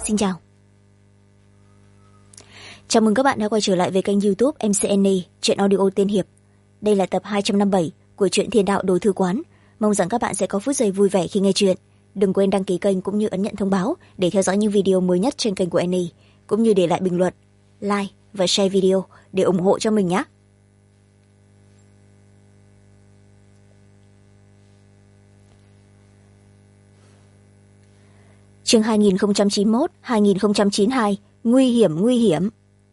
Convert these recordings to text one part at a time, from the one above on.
Xin chào. Chào mừng các bạn đã quay trở lại với kênh YouTube MCNE, truyện audio tiên hiệp. Đây là tập 257 của truyện Thiên Đạo Đồ Thư Quán. Mong rằng các bạn sẽ có phút giây vui vẻ khi nghe truyện. Đừng quên đăng ký kênh cũng như ấn nhận thông báo để theo dõi những video mới nhất trên kênh của Annie, cũng như để lại bình luận, like và share video để ủng hộ cho mình nhé. Chương 2091-2092, nguy hiểm.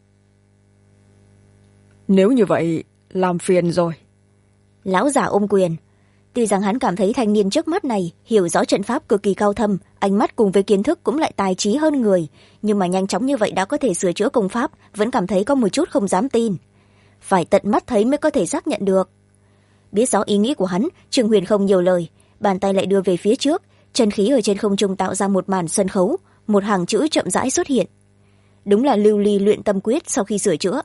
Nếu như vậy, làm phiền rồi. Lão già ôm quyền. Tuy rằng hắn cảm thấy thanh niên trước mắt này hiểu rõ trận pháp cực kỳ cao thâm, ánh mắt cùng với kiến thức cũng lại tài trí hơn người, nhưng mà nhanh chóng như vậy đã có thể sửa chữa công pháp, vẫn cảm thấy có một chút không dám tin. Phải tận mắt thấy mới có thể xác nhận được. Biết rõ ý nghĩ của hắn, Trương Huyền không nhiều lời, bàn tay lại đưa về phía trước, chân khí ở trên không trung tạo ra một màn sân khấu, một hàng chữ chậm rãi xuất hiện. Đúng là lưu ly luyện tâm quyết sau khi sửa chữa.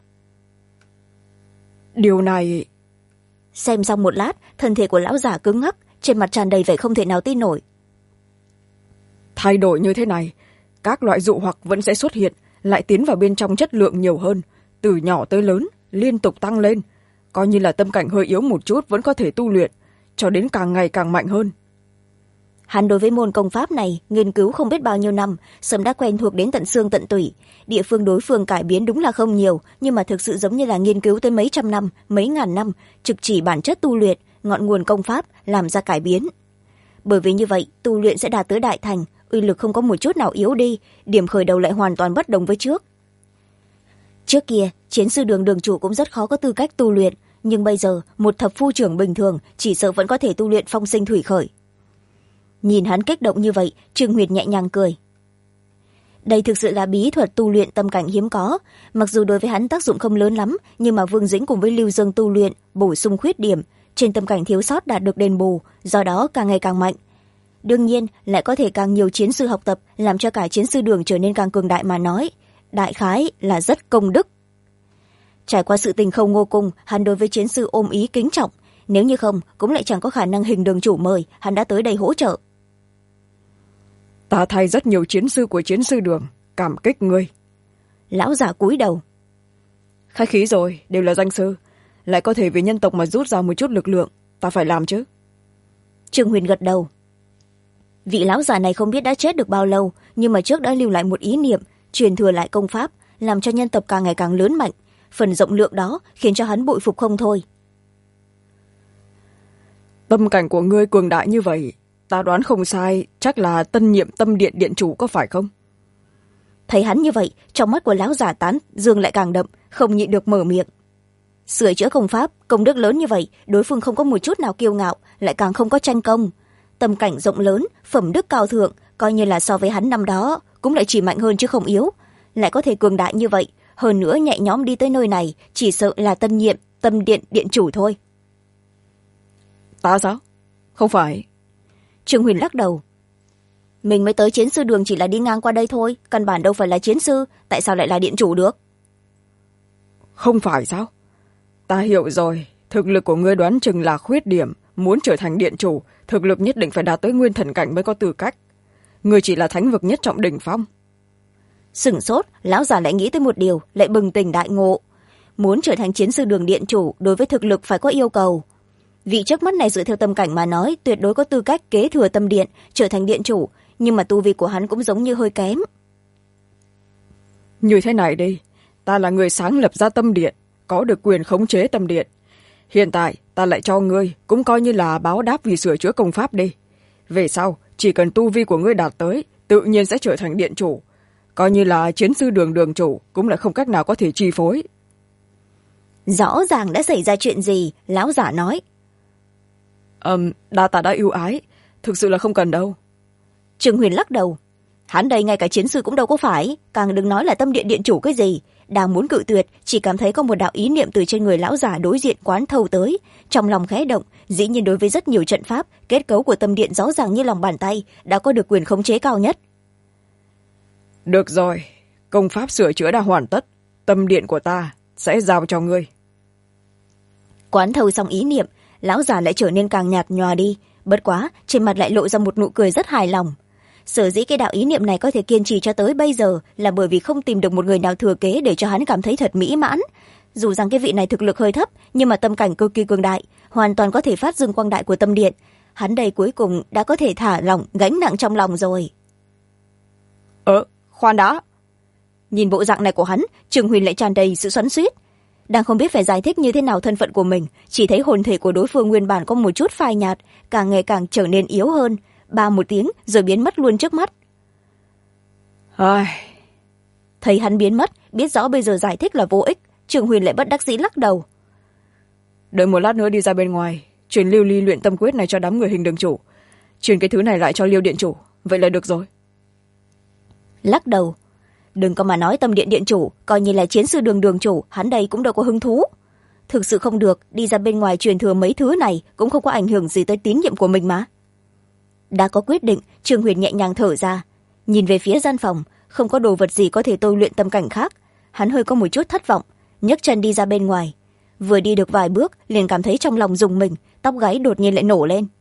Điều này... Xem xong một lát, thân thể của lão giả cứng ngắc, trên mặt tràn đầy vẻ không thể nào tin nổi. Thay đổi như thế này, các loại dụ hoặc vẫn sẽ xuất hiện, lại tiến vào bên trong chất lượng nhiều hơn, từ nhỏ tới lớn, liên tục tăng lên. Coi như là tâm cảnh hơi yếu một chút vẫn có thể tu luyện, cho đến càng ngày càng mạnh hơn. Hắn đối với môn công pháp này nghiên cứu không biết bao nhiêu năm, sớm đã quen thuộc đến tận xương tận tủy. Địa phương đối phương cải biến đúng là không nhiều, nhưng mà thực sự giống như là nghiên cứu tới mấy trăm năm, mấy ngàn năm, trực chỉ bản chất tu luyện, ngọn nguồn công pháp làm ra cải biến. Bởi vì như vậy, tu luyện sẽ đạt tới đại thành, uy lực không có một chút nào yếu đi, điểm khởi đầu lại hoàn toàn bất đồng với trước. Trước kia, chiến sư đường chủ cũng rất khó có tư cách tu luyện, nhưng bây giờ một thập phu trưởng bình thường chỉ sợ vẫn có thể tu luyện phong sinh thủy khởi. Nhìn hắn kích động như vậy, Trương Huyệt nhẹ nhàng cười. Đây thực sự là bí thuật tu luyện tâm cảnh hiếm có, mặc dù đối với hắn tác dụng không lớn lắm, nhưng mà Vương Dĩnh cùng với Lưu Dương tu luyện, bổ sung khuyết điểm, trên tâm cảnh thiếu sót đạt được đền bù, do đó càng ngày càng mạnh. Đương nhiên, lại có thể càng nhiều chiến sư học tập, làm cho cả chiến sư đường trở nên càng cường đại mà nói. Đại khái là rất công đức. Trải qua sự tình không ngô cung, hắn đối với chiến sư ôm ý kính trọng, nếu như không, cũng lại chẳng có khả năng hình đường chủ mời, hắn đã tới đây hỗ trợ. Ta thay rất nhiều chiến sư của chiến sư đường, cảm kích ngươi. Lão giả cúi đầu. Khách khí rồi, đều là danh sư, lại có thể vì nhân tộc mà rút ra một chút lực lượng, ta phải làm chứ. Trương Huyền gật đầu. Vị lão già này không biết đã chết được bao lâu, nhưng mà trước đã lưu lại một ý niệm, truyền thừa lại công pháp, làm cho nhân tộc càng ngày càng lớn mạnh. Phần rộng lượng đó khiến cho hắn bội phục không thôi. Tâm cảnh của ngươi cường đại như vậy, ta đoán không sai, chắc là tân nhiệm tâm điện điện chủ có phải không? Thấy hắn như vậy, trong mắt của lão giả tán dương lại càng đậm, không nhịn được mở miệng. Sửa chữa công pháp, công đức lớn như vậy, đối phương không có một chút nào kiêu ngạo, lại càng không có tranh công. Tâm cảnh rộng lớn, phẩm đức cao thượng, coi như là so với hắn năm đó, cũng lại chỉ mạnh hơn chứ không yếu. Lại có thể cường đại như vậy, hơn nữa nhẹ nhõm đi tới nơi này, chỉ sợ là tân nhiệm tâm điện điện chủ thôi. Ta sao? Không phải. Trương Huyền lắc đầu. Mình mới tới chiến sư đường chỉ là đi ngang qua đây thôi, căn bản đâu phải là chiến sư, tại sao lại là điện chủ được? Không phải sao? Ta hiểu rồi, thực lực của ngươi đoán chừng là khuyết điểm, muốn trở thành điện chủ, thực lực nhất định phải đạt tới nguyên thần cảnh mới có tư cách. Ngươi chỉ là thánh vực nhất trọng đỉnh phong. Sửng sốt, lão già lại nghĩ tới một điều, lại bừng tỉnh đại ngộ. Muốn trở thành chiến sư đường điện chủ, đối với thực lực phải có yêu cầu. Vị trước mắt này dựa theo tâm cảnh mà nói, tuyệt đối có tư cách kế thừa tâm điện, trở thành điện chủ, nhưng mà tu vi của hắn cũng giống như hơi kém. Như thế này đi, ta là người sáng lập ra tâm điện, có được quyền khống chế tâm điện. Hiện tại, ta lại cho ngươi, cũng coi như là báo đáp vì sửa chữa công pháp đi. Về sau, chỉ cần tu vi của ngươi đạt tới, tự nhiên sẽ trở thành điện chủ. Coi như là chiến sư đường chủ, cũng lại không cách nào có thể chi phối. Rõ ràng đã xảy ra chuyện gì, lão giả nói. Đa tạ đã ưu ái, thực sự là không cần đâu. Trương Huyền lắc đầu. Hắn đây ngay cả chiến sư cũng đâu có phải, càng đừng nói là tâm điện điện chủ cái gì. Đang muốn cự tuyệt, chỉ cảm thấy có một đạo ý niệm từ trên người lão giả đối diện quán thâu tới. Trong lòng khẽ động, dĩ nhiên đối với rất nhiều trận pháp, kết cấu của tâm điện rõ ràng như lòng bàn tay, đã có được quyền khống chế cao nhất. Được rồi, công pháp sửa chữa đã hoàn tất, tâm điện của ta sẽ giao cho ngươi. Quán thâu xong ý niệm, lão già lại trở nên càng nhạt nhòa đi, bất quá trên mặt lại lộ ra một nụ cười rất hài lòng. sở dĩ cái đạo ý niệm này có thể kiên trì cho tới bây giờ là bởi vì không tìm được một người nào thừa kế để cho hắn cảm thấy thật mỹ mãn. Dù rằng cái vị này thực lực hơi thấp, nhưng mà tâm cảnh cực kỳ cường đại, hoàn toàn có thể phát dương quang đại của tâm điện. Hắn đây cuối cùng đã có thể thả lỏng gánh nặng trong lòng rồi. Khoan đã. Nhìn bộ dạng này của hắn, Trường Huyền lại tràn đầy sự xoắn xuýt. Đang không biết phải giải thích như thế nào thân phận của mình, chỉ thấy hồn thể của đối phương nguyên bản có một chút phai nhạt, càng ngày càng trở nên yếu hơn, ba một tiếng rồi biến mất luôn trước mắt. Thấy hắn biến mất, biết rõ bây giờ giải thích là vô ích, Trường Huyền lại bất đắc dĩ lắc đầu. Đợi một lát nữa đi ra bên ngoài, truyền lưu ly luyện tâm quyết này cho đám người Hình đường chủ, truyền cái thứ này lại cho Liêu điện chủ, vậy là được rồi. Lắc đầu. Đừng có mà nói tâm điện điện chủ, coi như là chiến sư đường chủ, hắn đây cũng đâu có hứng thú. Thực sự không được, đi ra bên ngoài truyền thừa mấy thứ này cũng không có ảnh hưởng gì tới tín nhiệm của mình mà. Đã có quyết định, Trường Huyền nhẹ nhàng thở ra, nhìn về phía gian phòng, không có đồ vật gì có thể tôi luyện tâm cảnh khác. Hắn hơi có một chút thất vọng, nhấc chân đi ra bên ngoài. Vừa đi được vài bước liền cảm thấy trong lòng rùng mình, tóc gáy đột nhiên lại nổ lên.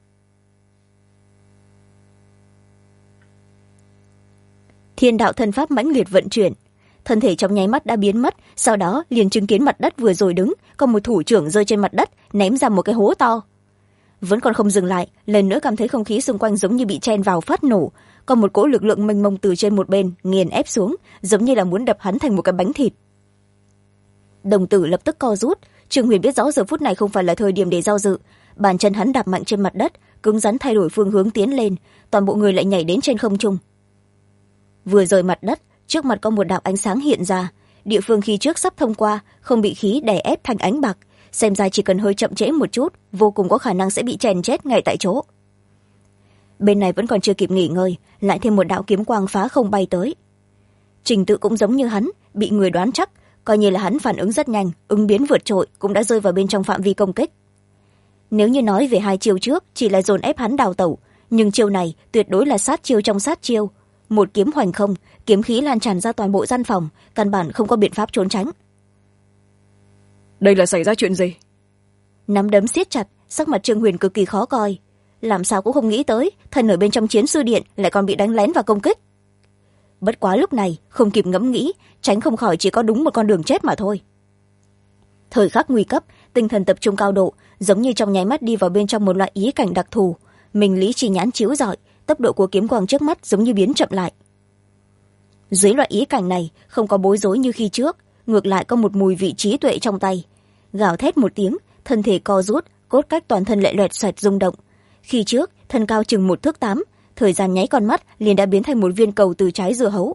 Thiên đạo thân pháp mãnh liệt vận chuyển, thân thể trong nháy mắt đã biến mất, sau đó liền chứng kiến mặt đất vừa rồi đứng có một thủ trưởng rơi trên mặt đất, ném ra một cái hố to. Vẫn còn không dừng lại, lần nữa cảm thấy không khí xung quanh giống như bị chen vào phát nổ, còn một cỗ lực lượng mênh mông từ trên một bên nghiền ép xuống, giống như là muốn đập hắn thành một cái bánh thịt. Đồng tử lập tức co rút, Trường Huyền biết rõ giờ phút này không phải là thời điểm để do dự, bàn chân hắn đạp mạnh trên mặt đất, cứng rắn thay đổi phương hướng tiến lên, toàn bộ người lại nhảy đến trên không trung. Vừa rời mặt đất, trước mặt có một đạo ánh sáng hiện ra, địa phương khi trước sắp thông qua, không bị khí đè ép thành ánh bạc, xem ra chỉ cần hơi chậm trễ một chút, vô cùng có khả năng sẽ bị chèn chết ngay tại chỗ. Bên này vẫn còn chưa kịp nghỉ ngơi, lại thêm một đạo kiếm quang phá không bay tới. Trình tự cũng giống như hắn, bị người đoán chắc, coi như là hắn phản ứng rất nhanh, ứng biến vượt trội, cũng đã rơi vào bên trong phạm vi công kích. Nếu như nói về hai chiêu trước chỉ là dồn ép hắn đào tẩu, nhưng chiêu này tuyệt đối là sát chiêu trong sát chiêu. Một kiếm hoành không, kiếm khí lan tràn ra toàn bộ gian phòng, căn bản không có biện pháp trốn tránh. Đây là xảy ra chuyện gì? Nắm đấm siết chặt, sắc mặt Trương Huyền cực kỳ khó coi. Làm sao cũng không nghĩ tới, thân ở bên trong chiến sư điện lại còn bị đánh lén và công kích. Bất quá lúc này không kịp ngẫm nghĩ, tránh không khỏi chỉ có đúng một con đường chết mà thôi. Thời khắc nguy cấp, tinh thần tập trung cao độ, giống như trong nháy mắt đi vào bên trong một loại ý cảnh đặc thù, mình lý trí nhãn chiếu rọi, tốc độ của kiếm quang trước mắt giống như biến chậm lại. Dưới loại ý cảnh này không có bối rối như khi trước, ngược lại có một mùi vị trí tuệ trong tay. Gào thét một tiếng, thân thể co rút, cốt cách toàn thân lại loẹt xoẹt rung động. Khi trước thân cao chừng 1 thước 8, thời gian nháy con mắt liền đã biến thành một viên cầu từ trái dưa hấu.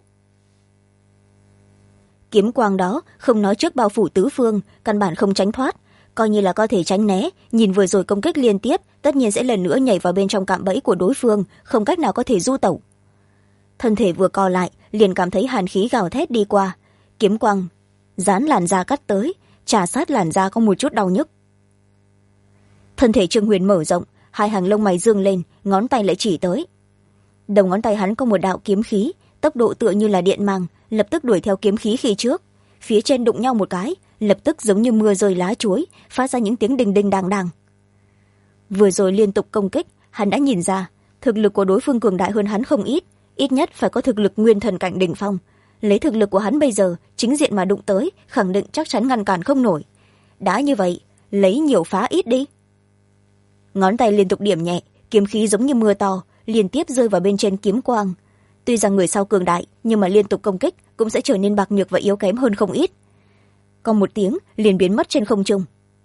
Kiếm quang đó không nói trước bao phủ tứ phương, căn bản không tránh thoát, coi như là có thể tránh né, nhìn vừa rồi công kích liên tiếp tất nhiên sẽ lần nữa nhảy vào bên trong cạm bẫy của đối phương, không cách nào có thể du tẩu. Thân thể vừa co lại liền cảm thấy hàn khí gào thét đi qua, kiếm quang dán làn da cắt tới, trà sát làn da có một chút đau nhức. Thân thể Trương Huyền mở rộng, hai hàng lông mày dương lên, ngón tay lại chỉ tới. Đầu ngón tay hắn có một đạo kiếm khí, tốc độ tựa như là điện mang, lập tức đuổi theo kiếm khí khi trước. Phía trên đụng nhau một cái, lập tức giống như mưa rơi lá chuối, phát ra những tiếng đinh đinh đàng đàng. Vừa rồi liên tục công kích, hắn đã nhìn ra thực lực của đối phương cường đại hơn hắn không ít nhất phải có thực lực nguyên thần cảnh đỉnh phong. Lấy thực lực của hắn bây giờ, chính diện mà đụng tới, khẳng định chắc chắn ngăn cản không nổi. Đã như vậy, lấy nhiều phá ít đi. Ngón tay liên tục điểm nhẹ, kiếm khí giống như mưa to, liên tiếp rơi vào bên trên kiếm quang. Tuy rằng người sau cường đại, nhưng mà liên tục công kích cũng sẽ trở nên bạc nhược và yếu kém hơn không ít. Còn một tiếng liền biến mất trên không trung.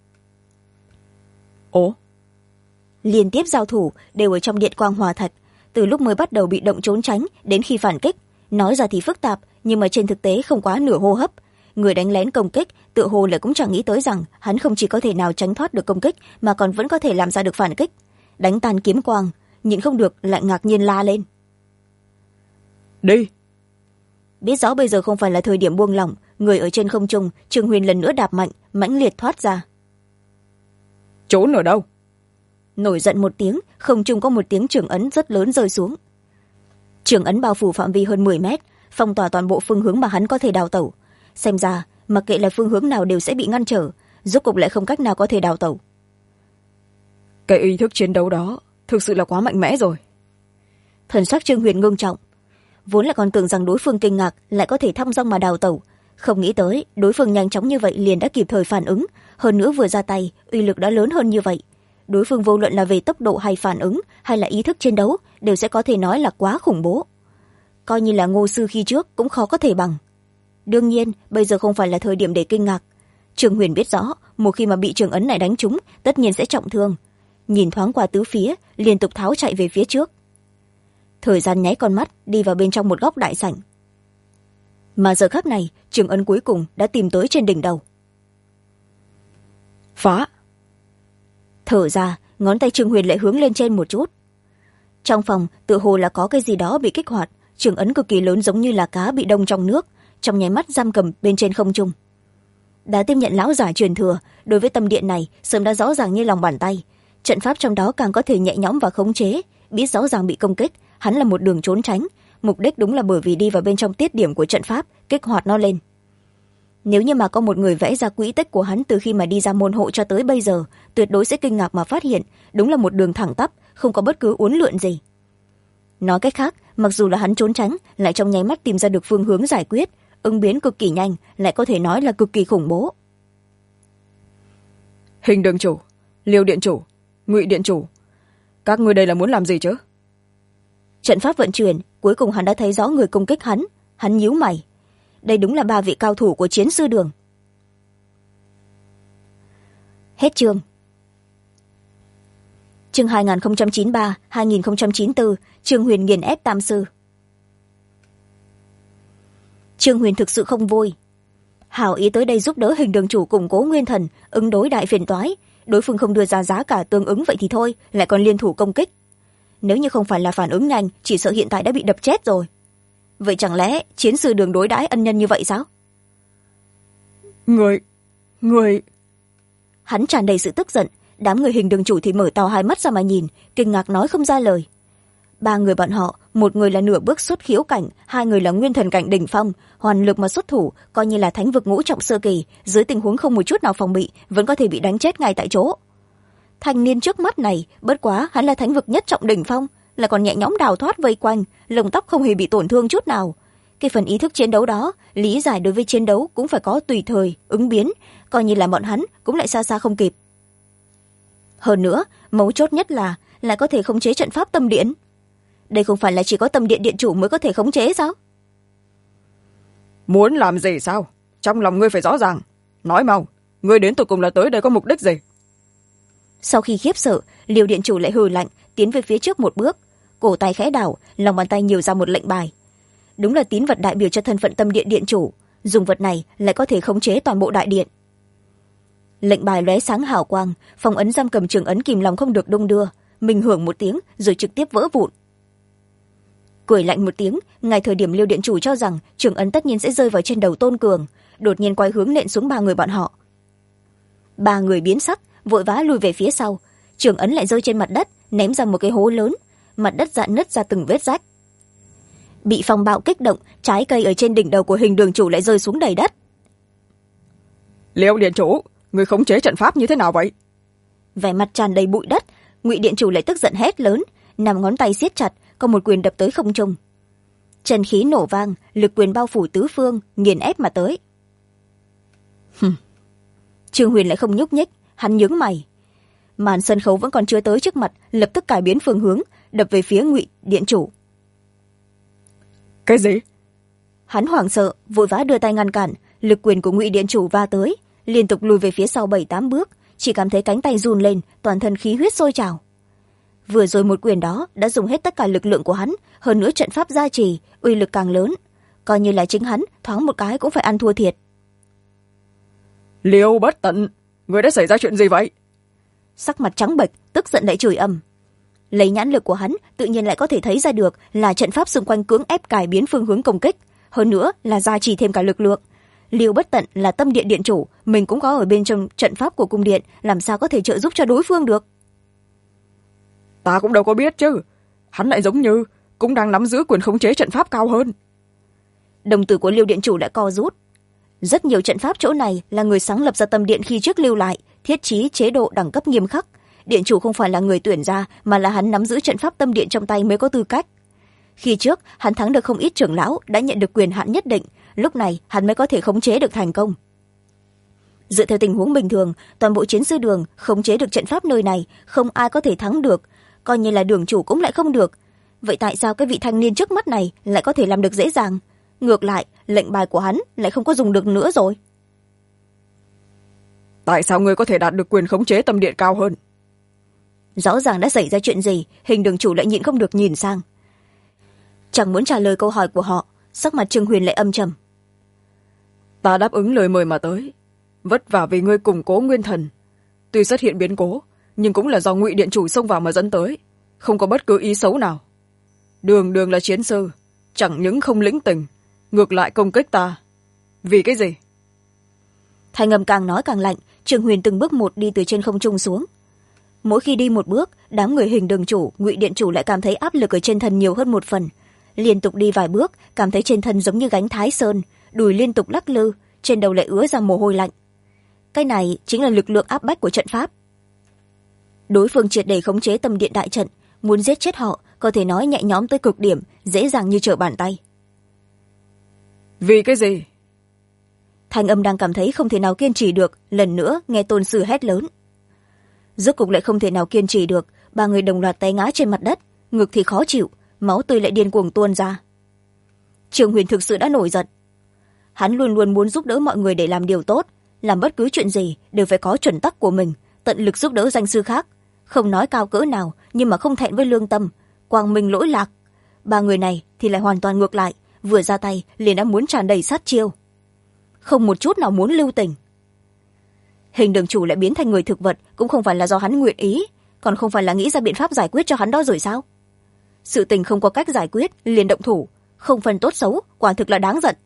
Ồ, liên tiếp giao thủ đều ở trong điện quang hòa thạch, từ lúc mới bắt đầu bị động trốn tránh đến khi phản kích, nói ra thì phức tạp, nhưng mà trên thực tế không quá nửa hô hấp. Người đánh lén công kích tựa hồ lại cũng chẳng nghĩ tới rằng hắn không chỉ có thể nào tránh thoát được công kích mà còn vẫn có thể làm ra được phản kích. Đánh tan kiếm quang, nhịn không được lại ngạc nhiên la lên. Đi. Biết rõ bây giờ không phải là thời điểm buông lỏng, người ở trên không trung, Trương Huyền lần nữa đạp mạnh, mãnh liệt thoát ra. Trốn ở đâu? Nổi giận một tiếng, không trung có một tiếng trường ấn rất lớn rơi xuống. Trường ấn bao phủ phạm vi hơn 10 mét, phong tỏa toàn bộ phương hướng mà hắn có thể đào tẩu. Xem ra mặc kệ là phương hướng nào đều sẽ bị ngăn trở, rốt cục lại không cách nào có thể đào tẩu. Cái ý thức chiến đấu đó thực sự là quá mạnh mẽ rồi. Thần sắc Trương Huyền ngưng trọng, vốn là còn tưởng rằng đối phương kinh ngạc lại có thể thong dong mà đào tẩu, không nghĩ tới đối phương nhanh chóng như vậy liền đã kịp thời phản ứng, hơn nữa vừa ra tay uy lực đã lớn hơn như vậy. Đối phương vô luận là về tốc độ hay phản ứng hay là ý thức chiến đấu đều sẽ có thể nói là quá khủng bố, coi như là Ngô sư khi trước cũng khó có thể bằng. đương nhiên bây giờ không phải là thời điểm để kinh ngạc. Trương Huyền biết rõ một khi mà bị trường ấn này đánh trúng tất nhiên sẽ trọng thương, nhìn thoáng qua tứ phía liên tục tháo chạy về phía trước. Thời gian nháy con mắt đi vào bên trong một góc đại sảnh, mà giờ khắc này trường ấn cuối cùng đã tìm tới trên đỉnh đầu. Phá! Thở ra, ngón tay Trương Huyền lại hướng lên trên một chút. Trong phòng tựa hồ là có cái gì đó bị kích hoạt, trường ấn cực kỳ lớn giống như là cá bị đông trong nước, trong nháy mắt giam cầm bên trên không trung. Đã tiếp nhận lão giả truyền thừa, đối với tâm điện này sớm đã rõ ràng như lòng bàn tay, trận pháp trong đó càng có thể nhẹ nhõm và khống chế. Biết rõ ràng bị công kích, hắn là một đường trốn tránh, mục đích đúng là bởi vì đi vào bên trong tiết điểm của trận pháp kích hoạt nó lên. Nếu như mà có một người vẽ ra quỹ tích của hắn từ khi mà đi ra môn hộ cho tới bây giờ, tuyệt đối sẽ kinh ngạc mà phát hiện đúng là một đường thẳng tắp, không có bất cứ uốn lượn gì. Nói cách khác, mặc dù là hắn trốn tránh lại trong nháy mắt tìm ra được phương hướng giải quyết, ứng biến cực kỳ nhanh, lại có thể nói là cực kỳ khủng bố. Hình đường chủ, Liêu điện chủ, Ngụy điện chủ, các ngươi đây là muốn làm gì chứ? Trận pháp vận chuyển, cuối cùng hắn đã thấy rõ người công kích hắn. Hắn nhíu mày, đây đúng là 3 vị cao thủ của chiến sư đường. Hết chương. Chương 2093-2094, Trương Huyền nghiền ép tam sư. Trương Huyền thực sự không vui. Hảo ý tới đây giúp đỡ hình đường chủ củng cố nguyên thần, ứng đối đại phiền toái. Đối phương không đưa ra giá cả tương ứng vậy thì thôi, lại còn liên thủ công kích. Nếu như không phải là phản ứng nhanh, chỉ sợ hiện tại đã bị đập chết rồi. Vậy chẳng lẽ chiến sư đường đối đãi ân nhân như vậy sao? Người... Hắn tràn đầy sự tức giận, đám người hình đường chủ thì mở to hai mắt ra mà nhìn, kinh ngạc nói không ra lời. 3 người bọn họ, một người là nửa bước xuất khiếu cảnh, 2 người là nguyên thần cảnh đỉnh phong, hoàn lực mà xuất thủ, coi như là thánh vực ngũ trọng sơ kỳ, dưới tình huống không một chút nào phòng bị, vẫn có thể bị đánh chết ngay tại chỗ. Thanh niên trước mắt này, bất quá hắn là thánh vực nhất trọng đỉnh phong, là còn nhẹ nhõm đào thoát vây quanh, lông tóc không hề bị tổn thương chút nào. Cái phần ý thức chiến đấu đó, lý giải đối với chiến đấu cũng phải có tùy thời ứng biến, coi như là bọn hắn cũng lại xa xa không kịp. Hơn nữa, mấu chốt nhất là lại có thể khống chế trận pháp tâm điện. Đây không phải là chỉ có tâm điện điện chủ mới có thể khống chế sao? Muốn làm gì sao? Trong lòng ngươi phải rõ ràng. Nói mau, ngươi đến tụi cùng là tới đây có mục đích gì? Sau khi khiếp sợ, Liêu điện chủ lại hừ lạnh, tiến về phía trước một bước, cổ tay khẽ đảo, lòng bàn tay nhiều ra một lệnh bài. Đúng là tín vật đại biểu cho thân phận tâm điện điện chủ, dùng vật này lại có thể khống chế toàn bộ đại điện. Lệnh bài lóe sáng hào quang, phong ấn giam cầm trường ấn kìm lòng không được đung đưa, mình hưởng một tiếng rồi trực tiếp vỡ vụn. Cười lạnh một tiếng, ngay thời điểm Liêu điện chủ cho rằng trường ấn tất nhiên sẽ rơi vào trên đầu Tôn Cường, đột nhiên quay hướng nện xuống 3 người bọn họ. 3 người biến sắc, vội vã lùi về phía sau, trường ấn lại rơi trên mặt đất, ném ra một cái hố lớn, mặt đất rạn nứt ra từng vết rách. Bị phong bạo kích động, trái cây ở trên đỉnh đầu của hình đường chủ lại rơi xuống đầy đất. Liêu điện chủ, người khống chế trận pháp như thế nào vậy? Vẻ mặt tràn đầy bụi đất, Ngụy điện chủ lại tức giận hét lớn, 5 ngón tay siết chặt, có một quyền đập tới không trung. Chân khí nổ vang, lực quyền bao phủ tứ phương, nghiền ép mà tới. Trương Huyền lại không nhúc nhích, hắn nhướng mày. Màn sân khấu vẫn còn chưa tới trước mặt, lập tức cải biến phương hướng, đập về phía Ngụy điện chủ. Cái gì? Hắn hoảng sợ, vội vã đưa tay ngăn cản, lực quyền của Ngụy điện chủ va tới, liên tục lùi về phía sau 7-8 bước, chỉ cảm thấy cánh tay run lên, toàn thân khí huyết sôi trào. Vừa rồi một quyền đó đã dùng hết tất cả lực lượng của hắn, hơn nữa trận pháp gia trì, uy lực càng lớn, coi như là chính hắn thoáng một cái cũng phải ăn thua thiệt. Liêu bất tận, người đã xảy ra chuyện gì vậy? Sắc mặt trắng bệch, tức giận lại chửi ầm. Lấy nhãn lực của hắn, tự nhiên lại có thể thấy ra được là trận pháp xung quanh cưỡng ép cải biến phương hướng công kích, hơn nữa là gia trì thêm cả lực lượng. Liêu bất tận là tâm điện điện chủ, mình cũng có ở bên trong trận pháp của cung điện, làm sao có thể trợ giúp cho đối phương được? Ta cũng đâu có biết chứ, hắn lại giống như cũng đang nắm giữ quyền khống chế trận pháp cao hơn. Đồng tử của Liêu điện chủ lại co rút. Rất nhiều trận pháp chỗ này là người sáng lập ra tâm điện khi trước lưu lại, thiết chí chế độ đẳng cấp nghiêm khắc. Điện chủ không phải là người tuyển ra, mà là hắn nắm giữ trận pháp tâm điện trong tay mới có tư cách. Khi trước hắn thắng được không ít trưởng lão, đã nhận được quyền hạn nhất định, lúc này hắn mới có thể khống chế được thành công. Dựa theo tình huống bình thường, toàn bộ chiến sư đường khống chế được trận pháp nơi này, không ai có thể thắng được, coi như là đường chủ cũng lại không được. Vậy tại sao cái vị thanh niên trước mắt này lại có thể làm được dễ dàng? Ngược lại, lệnh bài của hắn lại không có dùng được nữa rồi. Tại sao ngươi có thể đạt được quyền khống chế tâm điện cao hơn? Rõ ràng đã xảy ra chuyện gì, Hình đường chủ lại nhịn không được nhìn sang. Chẳng muốn trả lời câu hỏi của họ, sắc mặt Trương Huyền lại âm trầm. Ta đáp ứng lời mời mà tới, vất vả vì ngươi củng cố nguyên thần. Tuy xuất hiện biến cố, nhưng cũng là do Ngụy điện chủ xông vào mà dẫn tới, không có bất cứ ý xấu nào. Đường đường là chiến sư, chẳng những không lĩnh tình, ngược lại công kích ta. Vì cái gì? Thanh âm càng nói càng lạnh, Trương Huyền từng bước một đi từ trên không trung xuống. Mỗi khi đi một bước, đám người Hình đường chủ, Ngụy điện chủ lại cảm thấy áp lực ở trên thân nhiều hơn một phần. Liên tục đi vài bước, cảm thấy trên thân giống như gánh Thái Sơn, đùi liên tục lắc lư, trên đầu lại ứa ra mồ hôi lạnh. Cái này chính là lực lượng áp bách của trận pháp. Đối phương triệt để khống chế tâm điện đại trận, muốn giết chết họ có thể nói nhẹ nhõm tới cực điểm, dễ dàng như trở bàn tay. Vì cái gì? Thanh âm đang cảm thấy không thể nào kiên trì được, lần nữa nghe tôn sư hét lớn. Rốt cục lại không thể nào kiên trì được, ba người đồng loạt té ngã trên mặt đất, ngực thì khó chịu, máu tươi lại điên cuồng tuôn ra. Trương Huyền thực sự đã nổi giận. Hắn luôn luôn muốn giúp đỡ mọi người để làm điều tốt, làm bất cứ chuyện gì đều phải có chuẩn tắc của mình, tận lực giúp đỡ danh sư khác, không nói cao cỡ nào nhưng mà không thẹn với lương tâm, quang minh lỗi lạc. Ba người này thì lại hoàn toàn ngược lại, vừa ra tay liền đã muốn tràn đầy sát chiêu, không một chút nào muốn lưu tình. Hình đường chủ lại biến thành người thực vật cũng không phải là do hắn nguyện ý, còn không phải là nghĩ ra biện pháp giải quyết cho hắn đó rồi sao? Sự tình không có cách giải quyết liền động thủ, không phân tốt xấu, quả thực là đáng giận.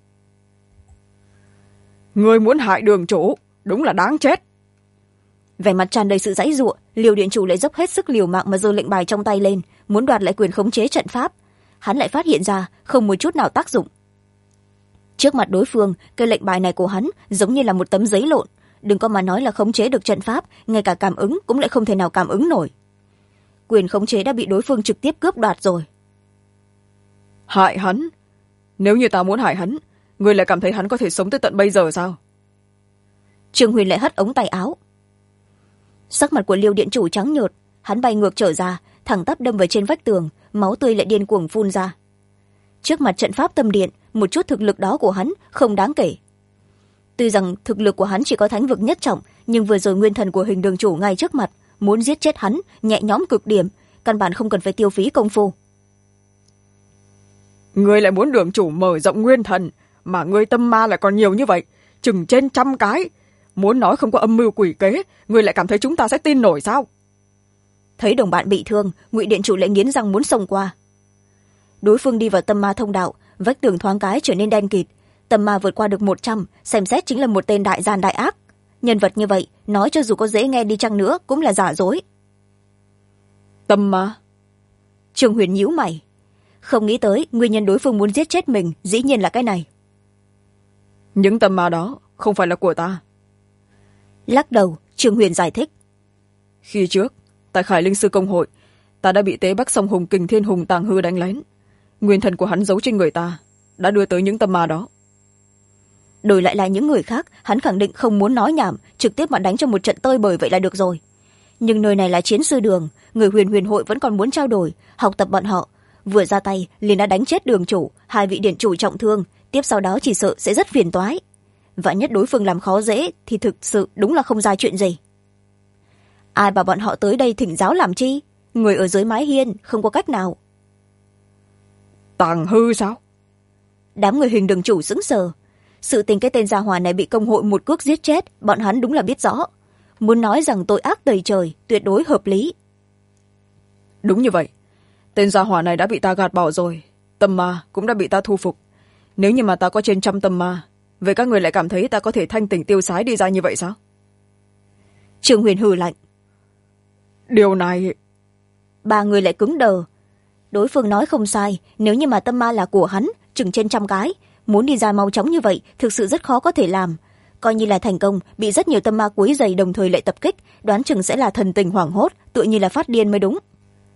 Ngươi muốn hại đường chủ, đúng là đáng chết. Vẻ mặt tràn đầy sự giãy giụa, Liêu điện chủ lại dốc hết sức liều mạng mà giơ lệnh bài trong tay lên, muốn đoạt lại quyền khống chế trận pháp. Hắn lại phát hiện ra không một chút nào tác dụng. Trước mặt đối phương, cái lệnh bài này của hắn giống như là một tấm giấy lộn, đừng có mà nói là khống chế được trận pháp, ngay cả cảm ứng cũng lại không thể nào cảm ứng nổi. Quyền khống chế đã bị đối phương trực tiếp cướp đoạt rồi. Hại hắn? Nếu như ta muốn hại hắn, ngươi lại cảm thấy hắn có thể sống tới tận bây giờ sao? Trương Huyền lại hất ống tay áo. Sắc mặt của Liêu điện chủ trắng nhợt, hắn bay ngược trở ra, thẳng tắp đâm vào trên vách tường, máu tươi lại điên cuồng phun ra. Trước mặt trận pháp tâm điện, một chút thực lực đó của hắn không đáng kể. Tuy rằng thực lực của hắn chỉ có thánh vực nhất trọng, nhưng vừa rồi nguyên thần của Hình đường chủ ngay trước mặt, muốn giết chết hắn nhẹ nhõm cực điểm, căn bản không cần phải tiêu phí công phu. Ngươi lại muốn đường chủ mở rộng nguyên thần, mà ngươi tâm ma lại còn nhiều như vậy, chừng trên 100 cái. Muốn nói không có âm mưu quỷ kế, ngươi lại cảm thấy chúng ta sẽ tin nổi sao? Thấy đồng bạn bị thương, Ngụy điện chủ lại nghiến răng muốn xông qua. Đối phương đi vào tâm ma thông đạo, vách tường thoáng cái trở nên đen kịt. Tâm ma vượt qua được 100, xem xét chính là một tên đại gian đại ác. Nhân vật như vậy, nói cho dù có dễ nghe đi chăng nữa cũng là giả dối. Tâm ma? Trương Huyền nhíu mày. Không nghĩ tới nguyên nhân đối phương muốn giết chết mình dĩ nhiên là cái này. Những tâm ma đó không phải là của ta. Lắc đầu, Trương Huyền giải thích. Khi trước, tại Khải Linh Sư Công Hội, ta đã bị Tế Bắc Song Hùng Kình Thiên Hùng Tàng Hư đánh lén. Nguyên thần của hắn giấu trên người ta, đã đưa tới những tâm ma đó. Đổi lại là những người khác, hắn khẳng định không muốn nói nhảm, trực tiếp mà đánh cho một trận tơi bời vậy là được rồi. Nhưng nơi này là chiến sư đường, người Huyền hội vẫn còn muốn trao đổi, học tập bọn họ. Vừa ra tay liền đã đánh chết đường chủ, hai vị điện chủ trọng thương, tiếp sau đó chỉ sợ sẽ rất phiền toái. Vạn nhất đối phương làm khó dễ thì thực sự đúng là không ra chuyện gì. Ai bảo bọn họ tới đây thỉnh giáo làm chi? Người ở dưới mái hiên không có cách nào. Tàng Hư sao? Đám người Hình đường chủ sững sờ. Sự tình cái tên gia hỏa này bị công hội một cước giết chết, bọn hắn đúng là biết rõ. Muốn nói rằng tội ác tày trời, tuyệt đối hợp lý. Đúng như vậy. Tên gia hỏa này đã bị ta gạt bỏ rồi. Tâm ma cũng đã bị ta thu phục. Nếu như mà ta có trên 100 tâm ma, vậy các người lại cảm thấy ta có thể thanh tỉnh tiêu sái đi ra như vậy sao? Trương Huyền hừ lạnh. Điều này... Ba người lại cứng đờ. Đối phương nói không sai, nếu như mà tâm ma là của hắn, chừng trên 100 cái, muốn đi ra mau chóng như vậy thực sự rất khó có thể làm. Coi như là thành công, bị rất nhiều tâm ma quấy dày đồng thời lại tập kích, đoán chừng sẽ là thần tình hoảng hốt, tựa như là phát điên mới đúng.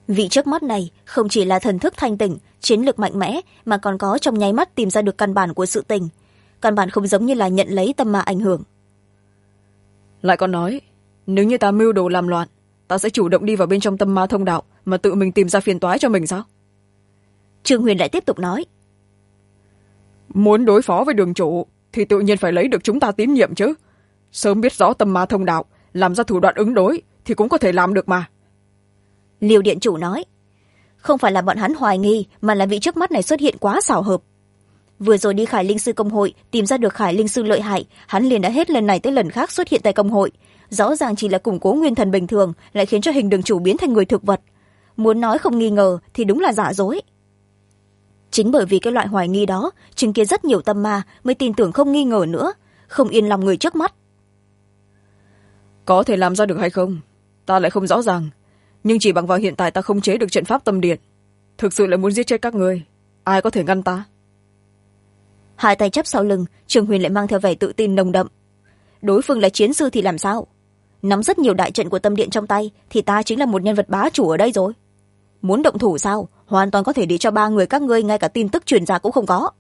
Vị trước mắt này không chỉ là thần thức thanh tỉnh, chiến lược mạnh mẽ, mà còn có trong nháy mắt tìm ra được căn bản của sự tình. Căn bản không giống như là nhận lấy tâm ma ảnh hưởng. Lại còn nói, nếu như ta mưu đồ làm loạn, ta sẽ chủ động đi vào bên trong tâm ma thông đạo mà tự mình tìm ra phiền toái cho mình sao? Trương Huyền lại tiếp tục nói. Muốn đối phó với đường chủ thì tự nhiên phải lấy được chúng ta tín nhiệm chứ. Sớm biết rõ tâm ma thông đạo, làm ra thủ đoạn ứng đối thì cũng có thể làm được mà. Liêu điện chủ nói. Không phải là bọn hắn hoài nghi, mà là vị trước mắt này xuất hiện quá xảo hợp. Vừa rồi đi Khải Linh Sư Công hội tìm ra được Khải Linh Sư lợi hại, hắn liền đã hết lần này tới lần khác xuất hiện tại công hội. Rõ ràng chỉ là củng cố nguyên thần bình thường, lại khiến cho hình đường chủ biến thành người thực vật. Muốn nói không nghi ngờ thì đúng là giả dối. Chính bởi vì cái loại hoài nghi đó, chứng kiến rất nhiều tâm ma mới tin tưởng không nghi ngờ nữa, không yên lòng người trước mắt. Có thể làm ra được hay không, ta lại không rõ ràng. Nhưng chỉ bằng vào hiện tại ta không chế được trận pháp tâm điện. Thực sự là muốn giết chết các ngươi, ai có thể ngăn ta? Hai tay chắp sau lưng, Trương Huyền lại mang theo vẻ tự tin nồng đậm. Đối phương là chiến sư thì làm sao? Nắm rất nhiều đại trận của tâm điện trong tay thì ta chính là một nhân vật bá chủ ở đây rồi. Muốn động thủ sao? Hoàn toàn có thể để cho ba người các ngươi ngay cả tin tức truyền ra cũng không có.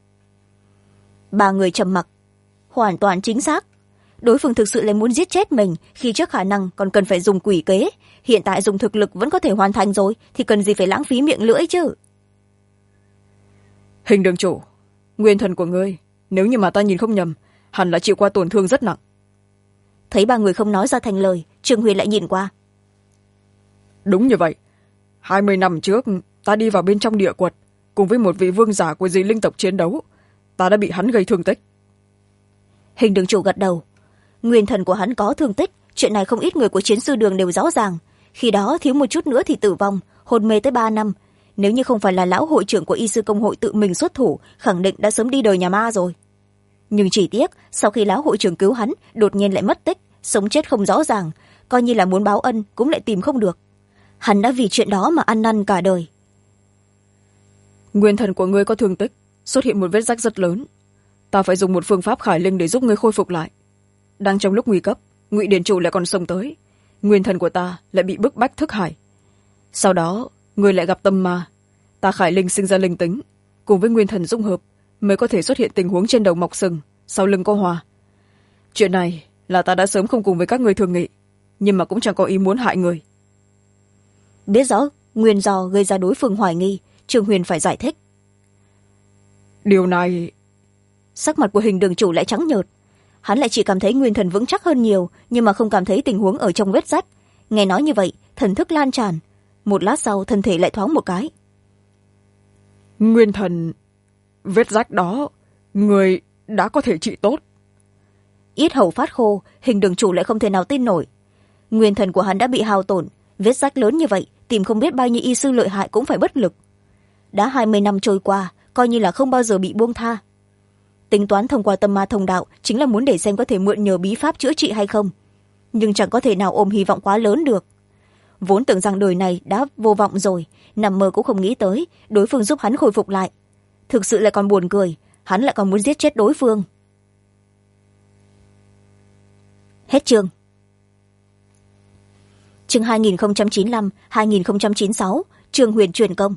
Ba người trầm mặc. Hoàn toàn chính xác. Đối phương thực sự lại muốn giết chết mình, khi trước khả năng còn cần phải dùng quỷ kế, hiện tại dùng thực lực vẫn có thể hoàn thành rồi, thì cần gì phải lãng phí miệng lưỡi chứ? Hình đường chủ, nguyên thần của ngươi, nếu như mà ta nhìn không nhầm, hẳn là chịu qua tổn thương rất nặng. Thấy ba người không nói ra thành lời, Trương Huyền lại nhìn qua. Đúng như vậy. 20 năm trước, ta đi vào bên trong địa quật, cùng với một vị vương giả của dị linh tộc chiến đấu. Ta đã bị hắn gây thương tích. Hình đường chủ gật đầu. Nguyên thần của hắn có thương tích, chuyện này không ít người của chiến sư đường đều rõ ràng. Khi đó thiếu một chút nữa thì tử vong, hôn mê tới 3 năm. Nếu như không phải là lão hội trưởng của y sư công hội tự mình xuất thủ, khẳng định đã sớm đi đời nhà ma rồi. Nhưng chỉ tiếc, sau khi lão hội trưởng cứu hắn, đột nhiên lại mất tích, sống chết không rõ ràng, coi như là muốn báo ân cũng lại tìm không được. Hắn đã vì chuyện đó mà ăn năn cả đời. Nguyên thần của ngươi có thương tích, xuất hiện một vết rách rất lớn. Ta phải dùng một phương pháp khải linh để giúp ngươi khôi phục lại. Đang trong lúc nguy cấp, Ngụy Điền chủ lại còn xông tới, nguyên thần của ta lại bị bức bách thức hải. Sau đó ngươi lại gặp tâm ma, ta khải linh sinh ra linh tính, cùng với nguyên thần dung hợp mới có thể xuất hiện tình huống trên đầu mọc sừng, sau lưng có hoa. Chuyện này là ta đã sớm không cùng với các ngươi thương nghị, nhưng mà cũng chẳng có ý muốn hại người. Biết rõ nguyên do gây ra đối phương hoài nghi, Trương Huyền phải giải thích. Điều này... Sắc mặt của hình đường chủ lại trắng nhợt. Hắn lại chỉ cảm thấy nguyên thần vững chắc hơn nhiều, nhưng mà không cảm thấy tình huống ở trong vết rách. Nghe nói như vậy, thần thức lan tràn. Một lát sau, thân thể lại thoáng một cái. Nguyên thần... Vết rách đó, người đã có thể trị tốt. Yết hầu phát khô, hình đường chủ lại không thể nào tin nổi. Nguyên thần của hắn đã bị hao tổn, vết rách lớn như vậy, tìm không biết bao nhiêu y sư lợi hại cũng phải bất lực. Đã 20 năm trôi qua, coi như là không bao giờ bị buông tha. Tính toán thông qua tâm ma thông đạo chính là muốn để xem có thể mượn nhờ bí pháp chữa trị hay không. Nhưng chẳng có thể nào ôm hy vọng quá lớn được. Vốn tưởng rằng đời này đã vô vọng rồi, nằm mơ cũng không nghĩ tới đối phương giúp hắn khôi phục lại. Thực sự lại còn buồn cười, hắn lại còn muốn giết chết đối phương. Hết chương. Chương 2095-2096, Trương Huyền truyền công.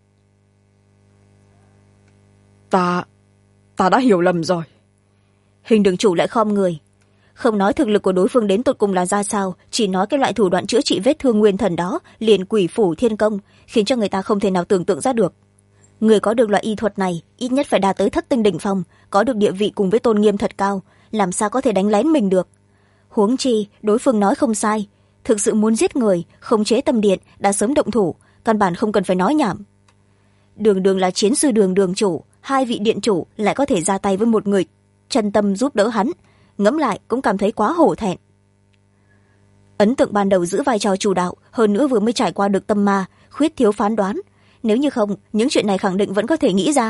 Ta đã hiểu lầm rồi. Hình đường chủ lại khom người. Không nói thực lực của đối phương đến tột cùng là ra sao, chỉ nói cái loại thủ đoạn chữa trị vết thương nguyên thần đó liền quỷ phủ thiên công, khiến cho người ta không thể nào tưởng tượng ra được. Người có được loại y thuật này ít nhất phải đạt tới thất tinh đỉnh phong, có được địa vị cùng với tôn nghiêm thật cao, làm sao có thể đánh lén mình được. Huống chi đối phương nói không sai, thực sự muốn giết người, khống chế tâm điện đã sớm động thủ, căn bản không cần phải nói nhảm. Đường đường là chiến sư đường đường chủ, hai vị điện chủ lại có thể ra tay với một người chân tâm giúp đỡ hắn, ngẫm lại cũng cảm thấy quá hổ thẹn. Ấn tượng ban đầu giữ vai trò chủ đạo, hơn nữa vừa mới trải qua được tâm ma, khuyết thiếu phán đoán. Nếu như không, những chuyện này khẳng định vẫn có thể nghĩ ra.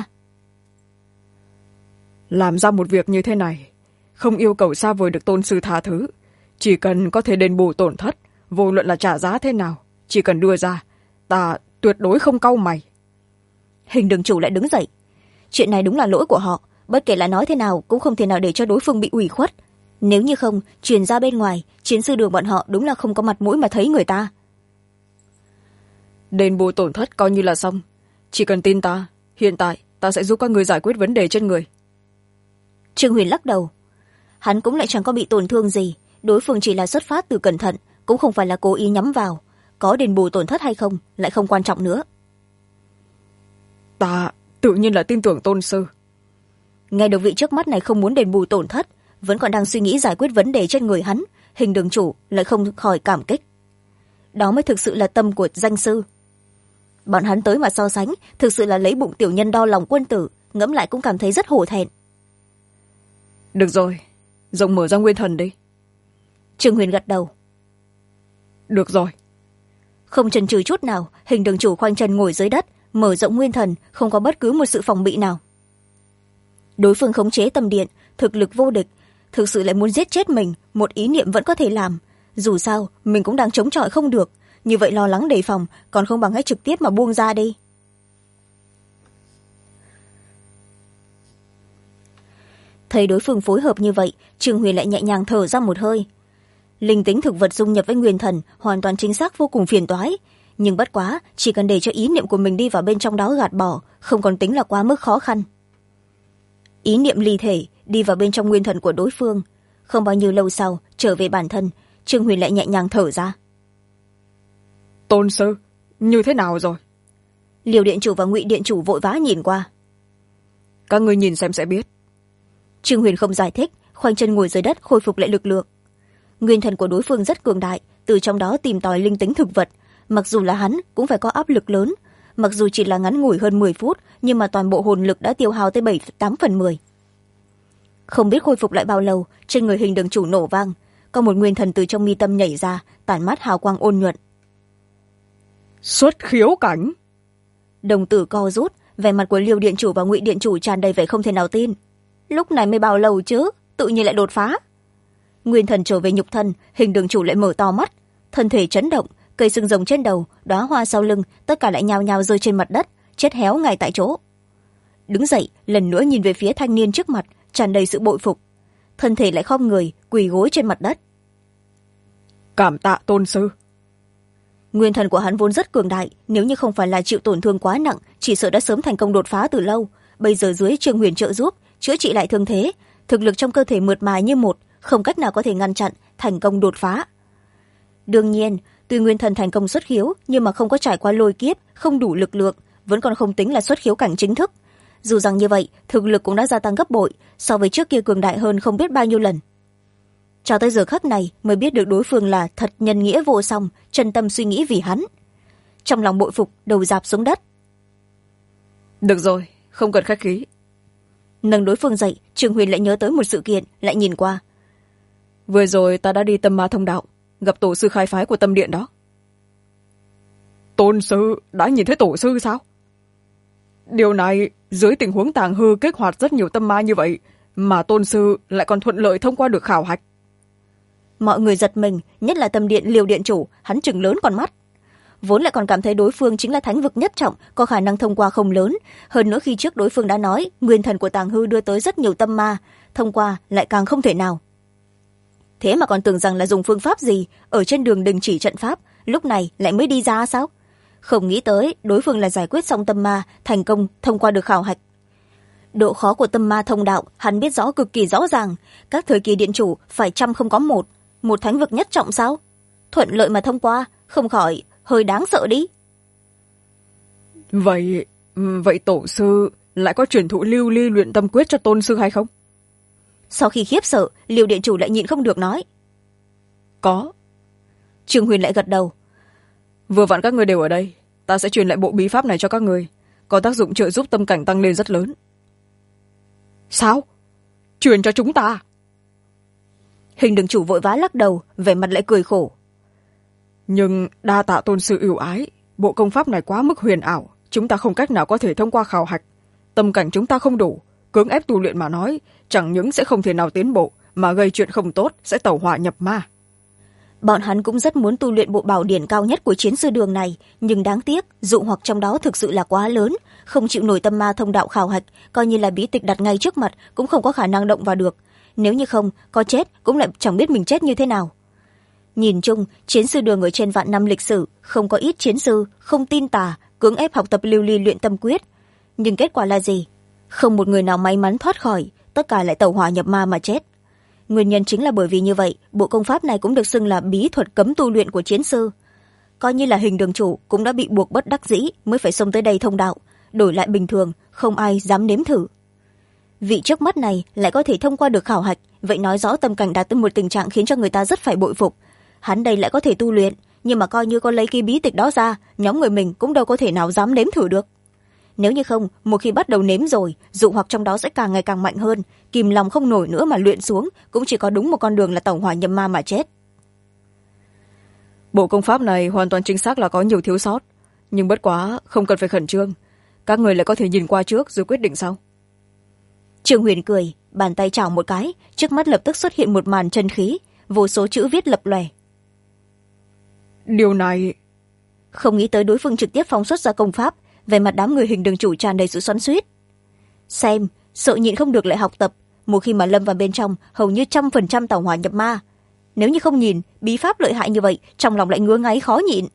Làm ra một việc như thế này, không yêu cầu xa vời được tôn sư tha thứ, chỉ cần có thể đền bù tổn thất, vô luận là trả giá thế nào, chỉ cần đưa ra, ta tuyệt đối không cau mày. Hình đường chủ lại đứng dậy. Chuyện này đúng là lỗi của họ, bất kể là nói thế nào cũng không thể nào để cho đối phương bị ủy khuất. Nếu như không, truyền ra bên ngoài, chiến sư đường bọn họ đúng là không có mặt mũi mà thấy người ta. đền bù tổn thất coi như là xong. Chỉ cần tin ta, hiện tại ta sẽ giúp các người giải quyết vấn đề trên người. Trương Huyền lắc đầu. Hắn cũng lại chẳng có bị tổn thương gì, đối phương chỉ là xuất phát từ cẩn thận, cũng không phải là cố ý nhắm vào. Có đền bù tổn thất hay không lại không quan trọng nữa. Ta tự nhiên là tin tưởng Tôn sư. Nghe được vị trước mắt này không muốn đền bù tổn thất, vẫn còn đang suy nghĩ giải quyết vấn đề trên người hắn, Hình đường chủ lại không khỏi cảm kích. Đó mới thực sự là tâm của danh sư. Bọn hắn tới mà so sánh, thực sự là lấy bụng tiểu nhân đo lòng quân tử, ngẫm lại cũng cảm thấy rất hổ thẹn. Được rồi, rộng mở ra nguyên thần đi. Trương Huyền gật đầu. Được rồi. Không chần chừ chút nào, Hình đường chủ khoanh chân ngồi dưới đất, mở rộng nguyên thần, không có bất cứ một sự phòng bị nào. Đối phương khống chế tâm điện, thực lực vô địch, thực sự lại muốn giết chết mình, một ý niệm vẫn có thể làm. Dù sao mình cũng đang chống chọi không được, như vậy lo lắng đề phòng còn không bằng hãy trực tiếp mà buông ra đi. Thấy đối phương phối hợp như vậy, Trương Huyền lại nhẹ nhàng thở ra một hơi. Linh tính thực vật dung nhập với nguyên thần hoàn toàn chính xác vô cùng phiền toái, nhưng bất quá chỉ cần để cho ý niệm của mình đi vào bên trong đó gạt bỏ, không còn tính là quá mức khó khăn. Ý niệm ly thể đi vào bên trong nguyên thần của đối phương, không bao nhiêu lâu sau trở về bản thân, Trương Huyền lại nhẹ nhàng thở ra. Tôn sư, như thế nào rồi? Liều điện chủ và Ngụy điện chủ vội vã nhìn qua. Các ngươi nhìn xem sẽ biết. Trương Huyền không giải thích, khoanh chân ngồi dưới đất khôi phục lại lực lượng. Nguyên thần của đối phương rất cường đại, từ trong đó tìm tòi linh tính thực vật, mặc dù là hắn cũng phải có áp lực lớn, mặc dù chỉ là ngắn ngủi hơn 10 phút, nhưng mà toàn bộ hồn lực đã tiêu hao tới 7/8/10. Không biết khôi phục lại bao lâu, trên người Hình đường chủ nổ vang, có một nguyên thần từ trong mi tâm nhảy ra, tản mát hào quang ôn nhuận. Xuất khiếu cảnh. Đồng tử co rút, vẻ mặt của Liêu điện chủ và Ngụy điện chủ tràn đầy vẻ không thể nào tin. Lúc này mới bao lâu chứ, tự nhiên lại đột phá. Nguyên thần trở về nhục thân, Hình đường chủ lại mở to mắt, thân thể chấn động, cây xương rồng trên đầu, đóa hoa sau lưng, tất cả lại nhào nhào rơi trên mặt đất, chết héo ngay tại chỗ. Đứng dậy, lần nữa nhìn về phía thanh niên trước mặt, tràn đầy sự bội phục. Thân thể lại khom người, quỳ gối trên mặt đất. Cảm tạ Tôn sư. Nguyên thần của hắn vốn rất cường đại, nếu như không phải là chịu tổn thương quá nặng, chỉ sợ đã sớm thành công đột phá từ lâu. Bây giờ dưới Trương Huyền trợ giúp, chữa trị lại thương thế, thực lực trong cơ thể mượt mà như một, không cách nào có thể ngăn chặn, thành công đột phá. Đương nhiên, tuy nguyên thần thành công xuất khiếu, nhưng mà không có trải qua lôi kiếp, không đủ lực lượng, vẫn còn không tính là xuất khiếu cảnh chính thức. Dù rằng như vậy, thực lực cũng đã gia tăng gấp bội, so với trước kia cường đại hơn không biết bao nhiêu lần. Cho tới giờ khắc này mới biết được đối phương là thật nhân nghĩa vô song, chân tâm suy nghĩ vì hắn. Trong lòng bội phục, đầu dạp xuống đất. Được rồi, không cần khách khí. Nâng đối phương dậy, Trương Huyền lại nhớ tới một sự kiện, lại nhìn qua. Vừa rồi ta đã đi tâm ma thông đạo, gặp tổ sư khai phái của tâm điện đó. Tôn sư đã nhìn thấy tổ sư sao? Điều này, dưới tình huống Tàng Hư kích hoạt rất nhiều tâm ma như vậy, mà tôn sư lại còn thuận lợi thông qua được khảo hạch. Mọi người giật mình, nhất là tâm điện Liêu điện chủ, hắn trừng lớn con mắt. Vốn lại còn cảm thấy đối phương chính là thánh vực nhất trọng, có khả năng thông qua không lớn. Hơn nữa khi trước đối phương đã nói, nguyên thần của Tàng Hư đưa tới rất nhiều tâm ma, thông qua lại càng không thể nào. Thế mà còn tưởng rằng là dùng phương pháp gì, ở trên đường đình chỉ trận pháp, lúc này lại mới đi ra sao? Không nghĩ tới, đối phương là giải quyết xong tâm ma, thành công thông qua được khảo hạch. Độ khó của tâm ma thông đạo, hắn biết rõ cực kỳ rõ ràng, các thời kỳ điện chủ phải trăm không có một thánh vực nhất trọng sao? Thuận lợi mà thông qua, không khỏi hơi đáng sợ đi. Vậy tổ sư lại có truyền thụ lưu ly luyện tâm quyết cho tôn sư hay không? Sau khi khiếp sợ, Liêu điện chủ lại nhịn không được nói. Có. Trương Huyền lại gật đầu. Vừa vặn các người đều ở đây, ta sẽ truyền lại bộ bí pháp này cho các người, có tác dụng trợ giúp tâm cảnh tăng lên rất lớn. Sao? Truyền cho chúng ta? Hình đường chủ vội vã lắc đầu, vẻ mặt lại cười khổ. Nhưng đa tạ tôn sư ưu ái, bộ công pháp này quá mức huyền ảo, chúng ta không cách nào có thể thông qua khảo hạch. Tâm cảnh chúng ta không đủ, cưỡng ép tu luyện mà nói, chẳng những sẽ không thể nào tiến bộ, mà gây chuyện không tốt, sẽ tẩu hỏa nhập ma. Bọn hắn cũng rất muốn tu luyện bộ bảo điển cao nhất của chiến sư đường này, nhưng đáng tiếc, dụ hoặc trong đó thực sự là quá lớn, không chịu nổi tâm ma thông đạo khảo hạch, coi như là bí tịch đặt ngay trước mặt, cũng không có khả năng động vào được. Nếu như không, có chết cũng lại chẳng biết mình chết như thế nào. Nhìn chung, chiến sư đường ở trên vạn năm lịch sử, không có ít chiến sư, không tin tà, cưỡng ép học tập lưu ly luyện tâm quyết. Nhưng kết quả là gì? Không một người nào may mắn thoát khỏi, tất cả lại tẩu hỏa nhập ma mà chết. Nguyên nhân chính là bởi vì như vậy, bộ công pháp này cũng được xưng là bí thuật cấm tu luyện của chiến sư. Coi như là Hình đường chủ cũng đã bị buộc bất đắc dĩ mới phải xông tới đây thông đạo, đổi lại bình thường không ai dám nếm thử. Vị trước mắt này lại có thể thông qua được khảo hạch, vậy nói rõ tâm cảnh đạt tới một tình trạng khiến cho người ta rất phải bội phục. Hắn đây lại có thể tu luyện, nhưng mà coi như có lấy cái bí tịch đó ra, nhóm người mình cũng đâu có thể nào dám nếm thử được. Nếu như không, một khi bắt đầu nếm rồi, dụ hoặc trong đó sẽ càng ngày càng mạnh hơn, kìm lòng không nổi nữa mà luyện xuống, cũng chỉ có đúng một con đường là tẩu hỏa nhập ma mà chết. Bộ công pháp này hoàn toàn chính xác là có nhiều thiếu sót, nhưng bất quá không cần phải khẩn trương, các người lại có thể nhìn qua trước rồi quyết định sau. Trương Huyền cười, bàn tay chảo một cái, trước mắt lập tức xuất hiện một màn chân khí, vô số chữ viết lập lòe. Điều này... Không nghĩ tới đối phương trực tiếp phóng xuất ra công pháp, về mặt đám người Hình đường chủ tràn đầy sự xoắn xuýt. Xem, sợ nhịn không được lại học tập, một khi mà lâm vào bên trong hầu như 100% tẩu hỏa nhập ma. Nếu như không nhìn, bí pháp lợi hại như vậy, trong lòng lại ngứa ngáy khó nhịn.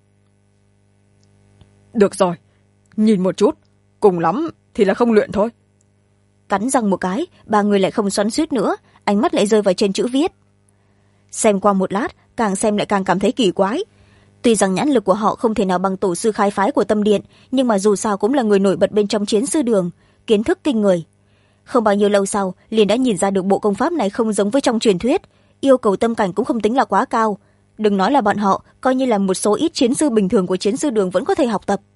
Được rồi, nhìn một chút, cùng lắm thì là không luyện thôi. Cắn răng một cái, ba người lại không xoắn xuýt nữa, ánh mắt lại rơi vào trên chữ viết. Xem qua một lát, càng xem lại càng cảm thấy kỳ quái. Tuy rằng nhãn lực của họ không thể nào bằng tổ sư khai phái của Tâm Điện, nhưng mà dù sao cũng là người nổi bật bên trong chiến sư đường, kiến thức kinh người. Không bao nhiêu lâu sau, liền đã nhìn ra được bộ công pháp này không giống với trong truyền thuyết, yêu cầu tâm cảnh cũng không tính là quá cao. Đừng nói là bọn họ, coi như là một số ít chiến sư bình thường của chiến sư đường vẫn có thể học tập.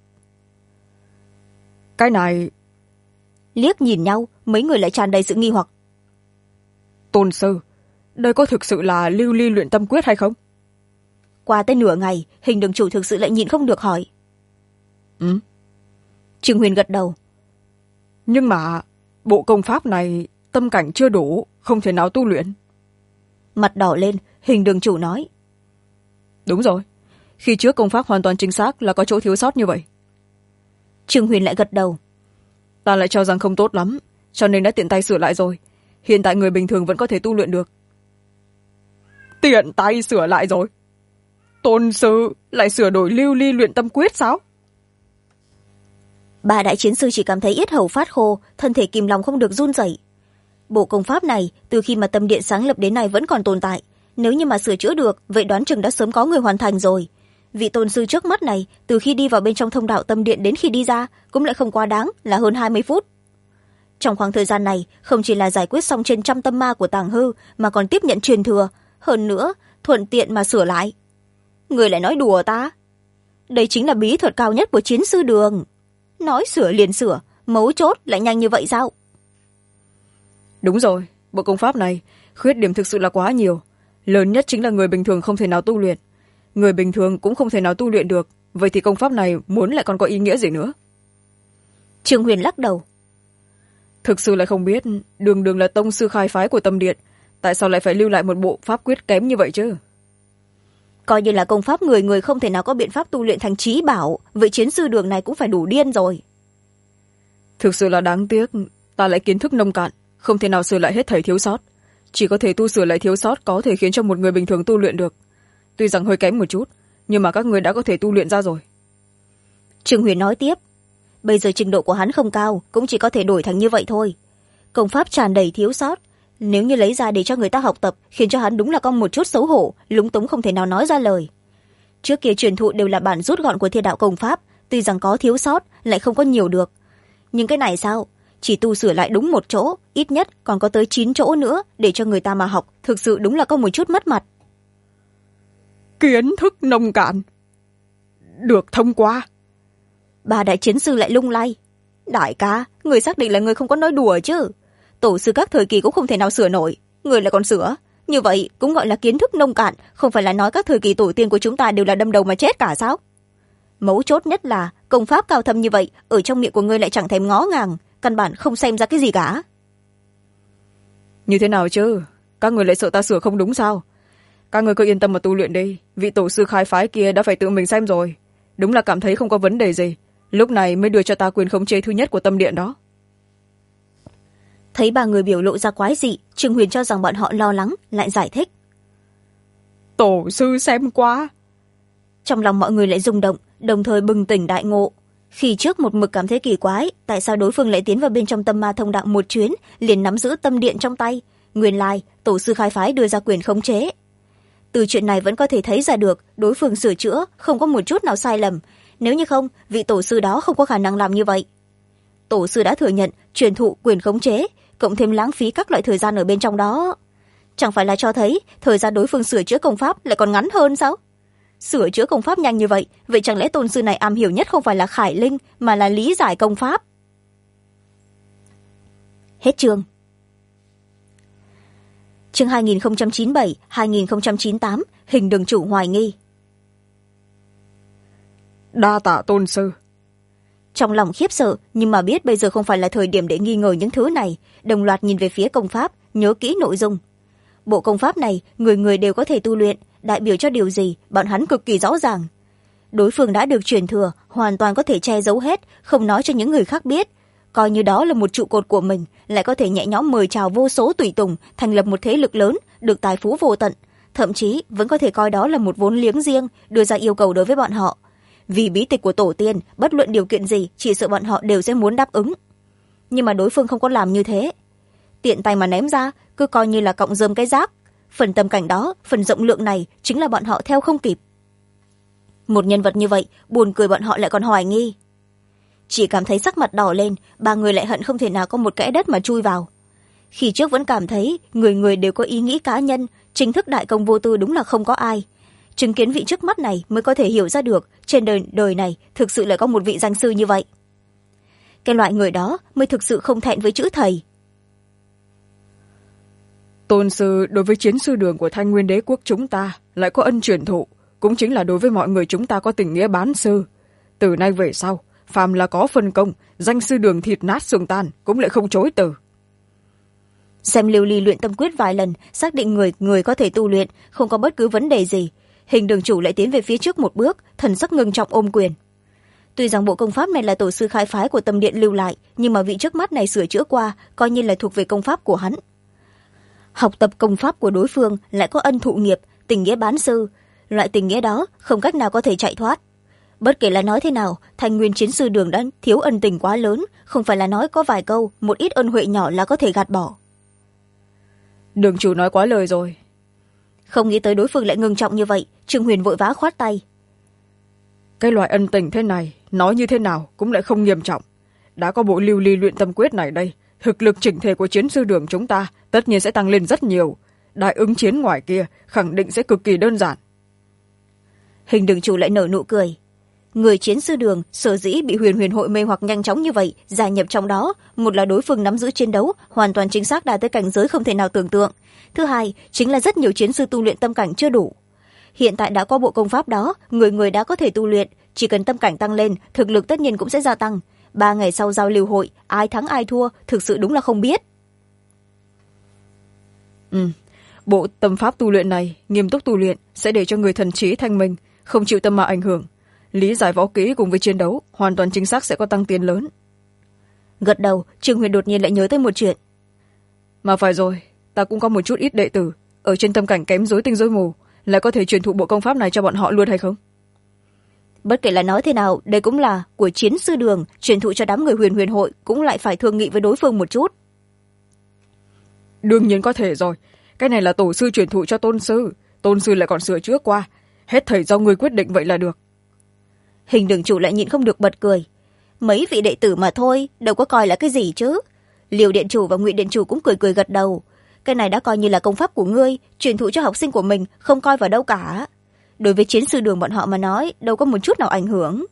Cái này... Liếc nhìn nhau, mấy người lại tràn đầy sự nghi hoặc. Tôn sư, đây có thực sự là lưu ly luyện tâm quyết hay không? Qua tới nửa ngày, Hình đường chủ thực sự lại nhịn không được hỏi. Trương Huyền gật đầu. Nhưng mà bộ công pháp này tâm cảnh chưa đủ, không thể nào tu luyện. Mặt đỏ lên, Hình đường chủ nói. Đúng rồi, khi trước công pháp hoàn toàn chính xác là có chỗ thiếu sót như vậy. Trương Huyền lại gật đầu. Ta lại cho rằng không tốt lắm, cho nên đã tiện tay sửa lại rồi. Hiện tại người bình thường vẫn có thể tu luyện được. Tiện tay sửa lại rồi? Tôn sư lại sửa đổi lưu ly luyện tâm quyết sao? Ba đại chiến sư chỉ cảm thấy yết hầu phát khô, thân thể kìm lòng không được run rẩy. Bộ công pháp này từ khi mà Tâm Điện sáng lập đến nay vẫn còn tồn tại, nếu như mà sửa chữa được, vậy đoán chừng đã sớm có người hoàn thành rồi. Vị tôn sư trước mắt này từ khi đi vào bên trong thông đạo Tâm Điện đến khi đi ra cũng lại không quá đáng là hơn 20 phút. Trong khoảng thời gian này không chỉ là giải quyết xong trên 100 tâm ma của Tàng Hư, mà còn tiếp nhận truyền thừa, hơn nữa thuận tiện mà sửa lại. Người lại nói đùa ta? Đây chính là bí thuật cao nhất của chiến sư đường. Nói sửa liền sửa, mấu chốt lại nhanh như vậy sao? Đúng rồi, bộ công pháp này khuyết điểm thực sự là quá nhiều. Lớn nhất chính là người bình thường không thể nào tu luyện. Người bình thường cũng không thể nào tu luyện được, vậy thì công pháp này muốn lại còn có ý nghĩa gì nữa? Trương Huyền lắc đầu. Thực sự lại không biết, đường đường là tông sư khai phái của Tâm Điện, tại sao lại phải lưu lại một bộ pháp quyết kém như vậy chứ? Coi như là công pháp người người không thể nào có biện pháp tu luyện thành trí bảo, vậy chiến sư đường này cũng phải đủ điên rồi. Thực sự là đáng tiếc, ta lại kiến thức nông cạn, không thể nào sửa lại hết thảy thiếu sót. Chỉ có thể tu sửa lại thiếu sót có thể khiến cho một người bình thường tu luyện được. Tuy rằng hơi kém một chút, nhưng mà các người đã có thể tu luyện ra rồi. Trương Huyền nói tiếp. Bây giờ trình độ của hắn không cao, cũng chỉ có thể đổi thành như vậy thôi. Công pháp tràn đầy thiếu sót, nếu như lấy ra để cho người ta học tập, khiến cho hắn đúng là có một chút xấu hổ, lúng túng không thể nào nói ra lời. Trước kia truyền thụ đều là bản rút gọn của Thiên Đạo công pháp, tuy rằng có thiếu sót, lại không có nhiều được. Nhưng cái này sao? Chỉ tu sửa lại đúng một chỗ, ít nhất còn có tới 9 chỗ nữa để cho người ta mà học, thực sự đúng là có một chút mất mặt. Kiến thức nông cạn được thông qua. Ba đại chiến sư lại lung lay. Đại ca, người xác định là người không có nói đùa chứ? Tổ sư các thời kỳ cũng không thể nào sửa nổi, người lại còn sửa. Như vậy cũng gọi là kiến thức nông cạn, không phải là nói các thời kỳ tổ tiên của chúng ta đều là đâm đầu mà chết cả sao? Mấu chốt nhất là công pháp cao thâm như vậy, ở trong miệng của ngươi lại chẳng thèm ngó ngàng, căn bản không xem ra cái gì cả. Như thế nào chứ? Các người lại sợ ta sửa không đúng sao? Các người cứ yên tâm mà tu luyện đi, vị tổ sư khai phái kia đã phải tự mình xem rồi. Đúng là cảm thấy không có vấn đề gì, lúc này mới đưa cho ta quyền khống chế thứ nhất của Tâm Điện đó. Thấy ba người biểu lộ ra quái dị, Trương Huyền cho rằng bọn họ lo lắng, lại giải thích. tổ sư xem qua. Trong lòng mọi người lại rung động, đồng thời bừng tỉnh đại ngộ. Khi trước một mực cảm thấy kỳ quái, tại sao đối phương lại tiến vào bên trong tâm ma thông đạo một chuyến, liền nắm giữ tâm điện trong tay. Nguyên lai tổ sư khai phái đưa ra quyền khống chế. Từ chuyện này vẫn có thể thấy ra được đối phương sửa chữa không có một chút nào sai lầm. Nếu như không, vị tổ sư đó không có khả năng làm như vậy. Tổ sư đã thừa nhận truyền thụ quyền khống chế, cộng thêm lãng phí các loại thời gian ở bên trong đó. Chẳng phải là cho thấy thời gian đối phương sửa chữa công pháp lại còn ngắn hơn sao? Sửa chữa công pháp nhanh như vậy, vậy chẳng lẽ tôn sư này am hiểu nhất không phải là Khải Linh mà là lý giải công pháp? Hết chương. Chương 2097-2098, hình đường chủ hoài nghi. Đa tạ tôn sư. Trong lòng khiếp sợ, nhưng mà biết bây giờ không phải là thời điểm để nghi ngờ những thứ này, đồng loạt nhìn về phía công pháp, nhớ kỹ nội dung. Bộ công pháp này, người người đều có thể tu luyện, đại biểu cho điều gì, bọn hắn cực kỳ rõ ràng. Đối phương đã được truyền thừa, hoàn toàn có thể che giấu hết, không nói cho những người khác biết. Coi như đó là một trụ cột của mình, lại có thể nhẹ nhõm mời chào vô số tùy tùng, thành lập một thế lực lớn, được tài phú vô tận. Thậm chí vẫn có thể coi đó là một vốn liếng riêng, đưa ra yêu cầu đối với bọn họ. Vì bí tịch của tổ tiên, bất luận điều kiện gì, chỉ sợ bọn họ đều sẽ muốn đáp ứng. Nhưng mà đối phương không có làm như thế. Tiện tay mà ném ra, cứ coi như là cọng rơm cái rác. Phần tâm cảnh đó, phần rộng lượng này chính là bọn họ theo không kịp. Một nhân vật như vậy, buồn cười bọn họ lại còn hoài nghi. Chỉ cảm thấy sắc mặt đỏ lên, ba người lại hận không thể nào có một kẽ đất mà chui vào. Khi trước vẫn cảm thấy người người đều có ý nghĩ cá nhân, chính thức đại công vô tư đúng là không có ai. Chứng kiến vị trước mắt này mới có thể hiểu ra được trên đời này thực sự lại có một vị danh sư như vậy. Cái loại người đó mới thực sự không thẹn với chữ thầy. Tôn sư đối với chiến sư đường của Thanh Nguyên Đế quốc chúng ta lại có ân truyền thụ, cũng chính là đối với mọi người chúng ta có tình nghĩa bán sư. Từ nay về sau, phàm là có phân công, danh sư đường thịt nát xương tan cũng lại không chối từ. Xem Lưu Ly luyện tâm quyết vài lần, xác định người có thể tu luyện, không có bất cứ vấn đề gì. Hình đường chủ lại tiến về phía trước một bước, thần sắc ngưng trọng ôm quyền. Tuy rằng bộ công pháp này là tổ sư khai phái của tâm điện lưu lại, nhưng mà vị trước mắt này sửa chữa qua, coi như là thuộc về công pháp của hắn. Học tập công pháp của đối phương lại có ân thụ nghiệp, tình nghĩa bán sư. Loại tình nghĩa đó không cách nào có thể chạy thoát. Bất kể là nói thế nào, Thanh Nguyên chiến sư đường đã thiếu ân tình quá lớn, không phải là nói có vài câu, một ít ân huệ nhỏ là có thể gạt bỏ. Đường chủ nói quá lời rồi. Không nghĩ tới đối phương lại ngưng trọng như vậy, Trương Huyền vội vã khoát tay. Cái loại ân tình thế này, nói như thế nào cũng lại không nghiêm trọng. Đã có bộ Lưu Ly luyện tâm quyết này đây, thực lực chỉnh thể của chiến sư đường chúng ta tất nhiên sẽ tăng lên rất nhiều. Đại ứng chiến ngoài kia khẳng định sẽ cực kỳ đơn giản. Hình đường chủ lại nở nụ cười. Người chiến sư đường sở dĩ bị huyền huyền hội mê hoặc nhanh chóng như vậy, gia nhập trong đó, một là đối phương nắm giữ chiến đấu hoàn toàn chính xác đạt tới cảnh giới không thể nào tưởng tượng. Thứ hai chính là rất nhiều chiến sư tu luyện tâm cảnh chưa đủ. Hiện tại đã có bộ công pháp đó, người người đã có thể tu luyện, chỉ cần tâm cảnh tăng lên, thực lực tất nhiên cũng sẽ gia tăng. 3 ngày sau giao lưu hội, ai thắng ai thua thực sự đúng là không biết. Bộ tâm pháp tu luyện này nghiêm túc tu luyện sẽ để cho người thần trí thanh minh, không chịu tâm ma ảnh hưởng. Lý giải võ kỹ cùng với chiến đấu hoàn toàn chính xác sẽ có tăng tiến lớn. Gật đầu, Trương Huyền đột nhiên lại nhớ tới một chuyện. Mà phải rồi, ta cũng có một chút ít đệ tử ở trên tâm cảnh kém rối tinh rối mù, lại có thể truyền thụ bộ công pháp này cho bọn họ luôn hay không? Bất kể là nói thế nào, đây cũng là của chiến sư đường, truyền thụ cho đám người huyền huyền hội cũng lại phải thương nghị với đối phương một chút. Đương nhiên có thể rồi, cái này là tổ sư truyền thụ cho tôn sư lại còn sửa chữa qua, hết thảy do người quyết định vậy là được. Hình đường chủ lại nhịn không được bật cười. Mấy vị đệ tử mà thôi, đâu có coi là cái gì chứ. Liều điện chủ và Ngụy điện chủ cũng cười cười gật đầu. Cái này đã coi như là công pháp của ngươi, truyền thụ cho học sinh của mình, không coi vào đâu cả. Đối với chiến sư đường bọn họ mà nói, đâu có một chút nào ảnh hưởng.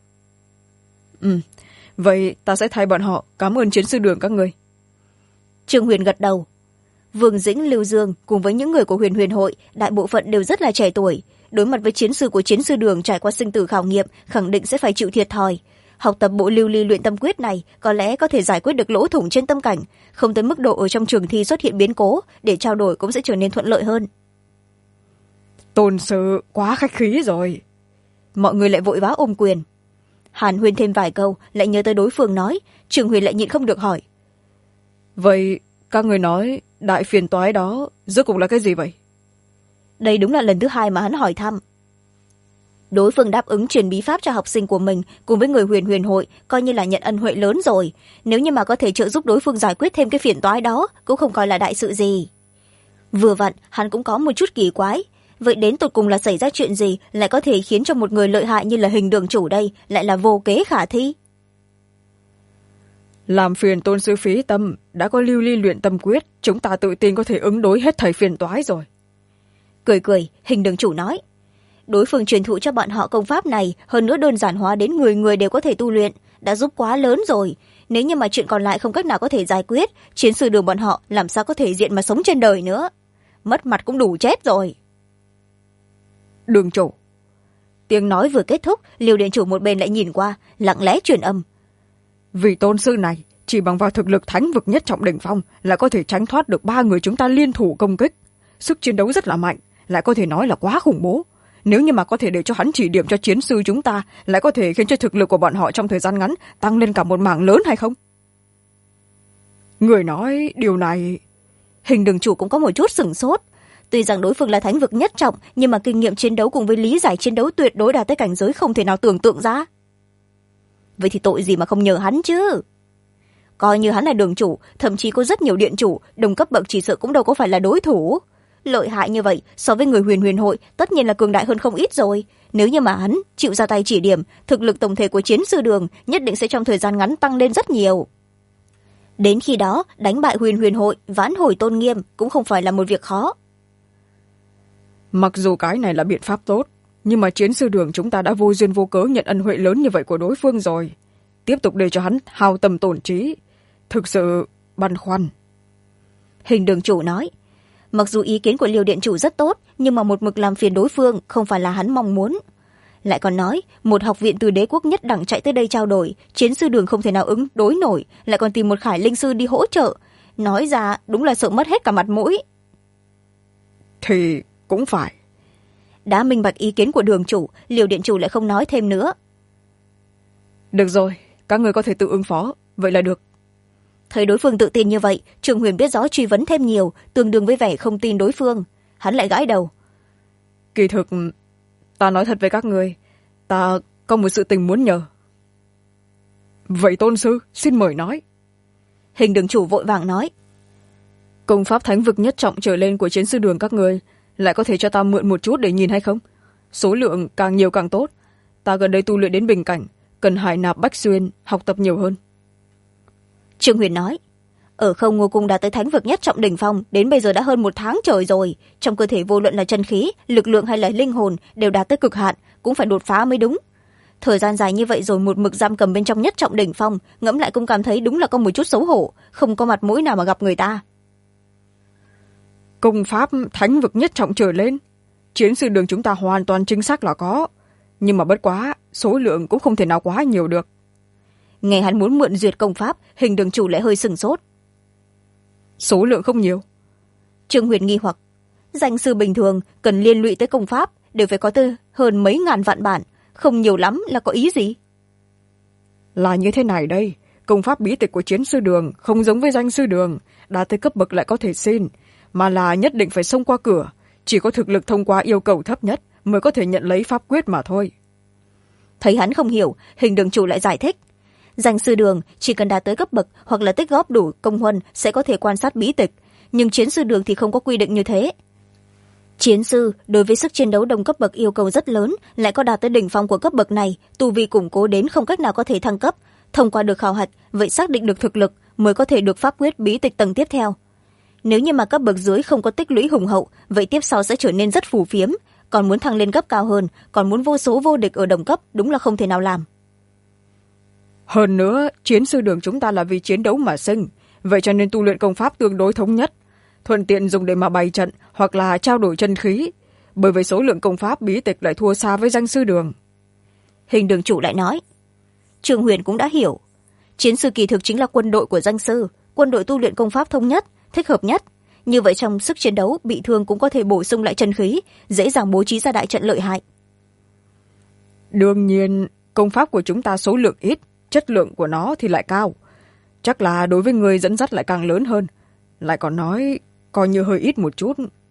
Vậy ta sẽ thay bọn họ cảm ơn chiến sư đường các ngươi. Trương Huyền gật đầu. Vương Dĩnh, Lưu Dương cùng với những người của huyền huyền hội, đại bộ phận đều rất là trẻ tuổi. Đối mặt với chiến sư của chiến sư đường trải qua sinh tử khảo nghiệm, khẳng định sẽ phải chịu thiệt thòi. Học tập bộ Lưu Ly luyện tâm quyết này có lẽ có thể giải quyết được lỗ thủng trên tâm cảnh, không tới mức độ ở trong trường thi xuất hiện biến cố, để trao đổi cũng sẽ trở nên thuận lợi hơn. Tôn sư quá khách khí rồi. Mọi người lại vội vã ôm quyền. Hàn Huyên thêm vài câu, lại nhớ tới đối phương nói, Trường Huyền lại nhịn không được hỏi. Vậy các người nói đại phiền toái đó rốt cuộc là cái gì vậy? Đây đúng là lần thứ hai mà hắn hỏi thăm. Đối phương đáp ứng truyền bí pháp cho học sinh của mình cùng với người huyền huyền hội, coi như là nhận ân huệ lớn rồi. Nếu như mà có thể trợ giúp đối phương giải quyết thêm cái phiền toái đó, cũng không coi là đại sự gì. Vừa vặn hắn cũng có một chút kỳ quái, vậy đến tột cùng là xảy ra chuyện gì lại có thể khiến cho một người lợi hại như là Hình đường chủ đây lại là vô kế khả thi? Làm phiền tôn sư phí tâm, đã có lưu ly luyện tâm quyết, chúng ta tự tin có thể ứng đối hết thầy phiền toái rồi. Cười cười, Hình đường chủ nói, đối phương truyền thụ cho bọn họ công pháp này, hơn nữa đơn giản hóa đến người người đều có thể tu luyện, đã giúp quá lớn rồi. Nếu như mà chuyện còn lại không cách nào có thể giải quyết, chiến sư đường bọn họ làm sao có thể diện mà sống trên đời nữa. Mất mặt cũng đủ chết rồi. Đường chủ. Tiếng nói vừa kết thúc, Liêu điện chủ một bên lại nhìn qua, lặng lẽ truyền âm. Vì tôn sư này, chỉ bằng vào thực lực thánh vực nhất trọng đỉnh phong là có thể tránh thoát được 3 người chúng ta liên thủ công kích. Sức chiến đấu rất là mạnh, lại có thể nói là quá khủng bố. Nếu như mà có thể để cho hắn chỉ điểm cho chiến sư chúng ta, lại có thể khiến cho thực lực của bọn họ trong thời gian ngắn tăng lên cả một mảng lớn hay không? Người nói điều này... Hình đường chủ cũng có một chút sửng sốt. Tuy rằng đối phương là thánh vực nhất trọng, nhưng mà kinh nghiệm chiến đấu cùng với lý giải chiến đấu tuyệt đối đạt tới cảnh giới không thể nào tưởng tượng ra. Vậy thì tội gì mà không nhờ hắn chứ? Coi như hắn là đường chủ, thậm chí có rất nhiều điện chủ, đồng cấp bậc chỉ sợ cũng đâu có phải là đối thủ. Lợi hại như vậy, so với người huyền huyền hội, tất nhiên là cường đại hơn không ít rồi. Nếu như mà hắn chịu ra tay chỉ điểm, thực lực tổng thể của chiến sư đường nhất định sẽ trong thời gian ngắn tăng lên rất nhiều. Đến khi đó, đánh bại huyền huyền hội, vãn hồi tôn nghiêm cũng không phải là một việc khó. Mặc dù cái này là biện pháp tốt, nhưng mà chiến sư đường chúng ta đã vô duyên vô cớ nhận ân huệ lớn như vậy của đối phương rồi. Tiếp tục để cho hắn hao tâm tổn trí, thực sự băn khoăn. Hình đường chủ nói, mặc dù ý kiến của Liêu điện chủ rất tốt, nhưng mà một mực làm phiền đối phương không phải là hắn mong muốn. Lại còn nói, một học viện từ đế quốc nhất đẳng chạy tới đây trao đổi, chiến sư đường không thể nào ứng đối nổi, lại còn tìm một khải linh sư đi hỗ trợ. Nói ra đúng là sợ mất hết cả mặt mũi. Thì cũng phải. Đã minh bạch ý kiến của đường chủ, Liêu điện chủ lại không nói thêm nữa. Được rồi, các người có thể tự ứng phó, vậy là được. Thấy đối phương tự tin như vậy, Trường Huyền biết rõ truy vấn thêm nhiều, tương đương với vẻ không tin đối phương. Hắn lại gãi đầu. Kỳ thực, ta nói thật với các người, ta có một sự tình muốn nhờ. Vậy tôn sư, xin mời nói. Hình đường chủ vội vàng nói. Công pháp thánh vực nhất trọng trở lên của chiến sư đường các người, lại có thể cho ta mượn một chút để nhìn hay không? Số lượng càng nhiều càng tốt. Ta gần đây tu luyện đến bình cảnh, cần hải nạp bách xuyên, học tập nhiều hơn. Trương Huyền nói, ở Không Ngô Cung đã tới thánh vực nhất trọng đỉnh phong, đến bây giờ đã hơn 1 tháng trời rồi. Trong cơ thể vô luận là chân khí, lực lượng hay là linh hồn đều đạt tới cực hạn, cũng phải đột phá mới đúng. Thời gian dài như vậy rồi một mực giam cầm bên trong nhất trọng đỉnh phong, ngẫm lại cũng cảm thấy đúng là có một chút xấu hổ, không có mặt mũi nào mà gặp người ta. Công pháp thánh vực nhất trọng trở lên, chiến sư đường chúng ta hoàn toàn chính xác là có, nhưng mà bất quá, số lượng cũng không thể nào quá nhiều được. Nghe hắn muốn mượn duyệt công pháp, Hình đường chủ lại hơi sửng sốt. Số lượng không nhiều. Trương Huyền nghi hoặc, danh sư bình thường cần liên lụy tới công pháp đều phải có từ hơn mấy ngàn vạn bản, không nhiều lắm là có ý gì? Là như thế này đây, công pháp bí tịch của chiến sư đường không giống với danh sư đường, đã tới cấp bậc lại có thể xin, mà là nhất định phải xông qua cửa, chỉ có thực lực thông qua yêu cầu thấp nhất mới có thể nhận lấy pháp quyết mà thôi. Thấy hắn không hiểu, Hình đường chủ lại giải thích. Danh sư đường chỉ cần đạt tới cấp bậc hoặc là tích góp đủ công huân sẽ có thể quan sát bí tịch, nhưng chiến sư đường thì không có quy định như thế. Chiến sư đối với sức chiến đấu đồng cấp bậc yêu cầu rất lớn, lại có đạt tới đỉnh phong của cấp bậc này, tu vi củng cố đến không cách nào có thể thăng cấp, thông qua được khảo hạch, vậy xác định được thực lực mới có thể được pháp quyết bí tịch tầng tiếp theo. Nếu như mà cấp bậc dưới không có tích lũy hùng hậu, vậy tiếp sau sẽ trở nên rất phù phiếm, còn muốn thăng lên cấp cao hơn, còn muốn vô số vô địch ở đồng cấp đúng là không thể nào làm. Hơn nữa, chiến sư đường chúng ta là vì chiến đấu mà sinh, vậy cho nên tu luyện công pháp tương đối thống nhất, thuận tiện dùng để mà bày trận hoặc là trao đổi chân khí, bởi vì số lượng công pháp bí tịch lại thua xa với danh sư đường. Hình đường chủ lại nói, Trương Huyền cũng đã hiểu, chiến sư kỳ thực chính là quân đội của danh sư, quân đội tu luyện công pháp thống nhất, thích hợp nhất. Như vậy trong sức chiến đấu, bị thương cũng có thể bổ sung lại chân khí, dễ dàng bố trí ra đại trận lợi hại. Đương nhiên, công pháp của chúng ta số lượng ít, chất lượng của nó thì lại cao. Chắc là đối với người dẫn dắt lại càng lớn hơn. Lại còn nói, coi như hơi ít một chút,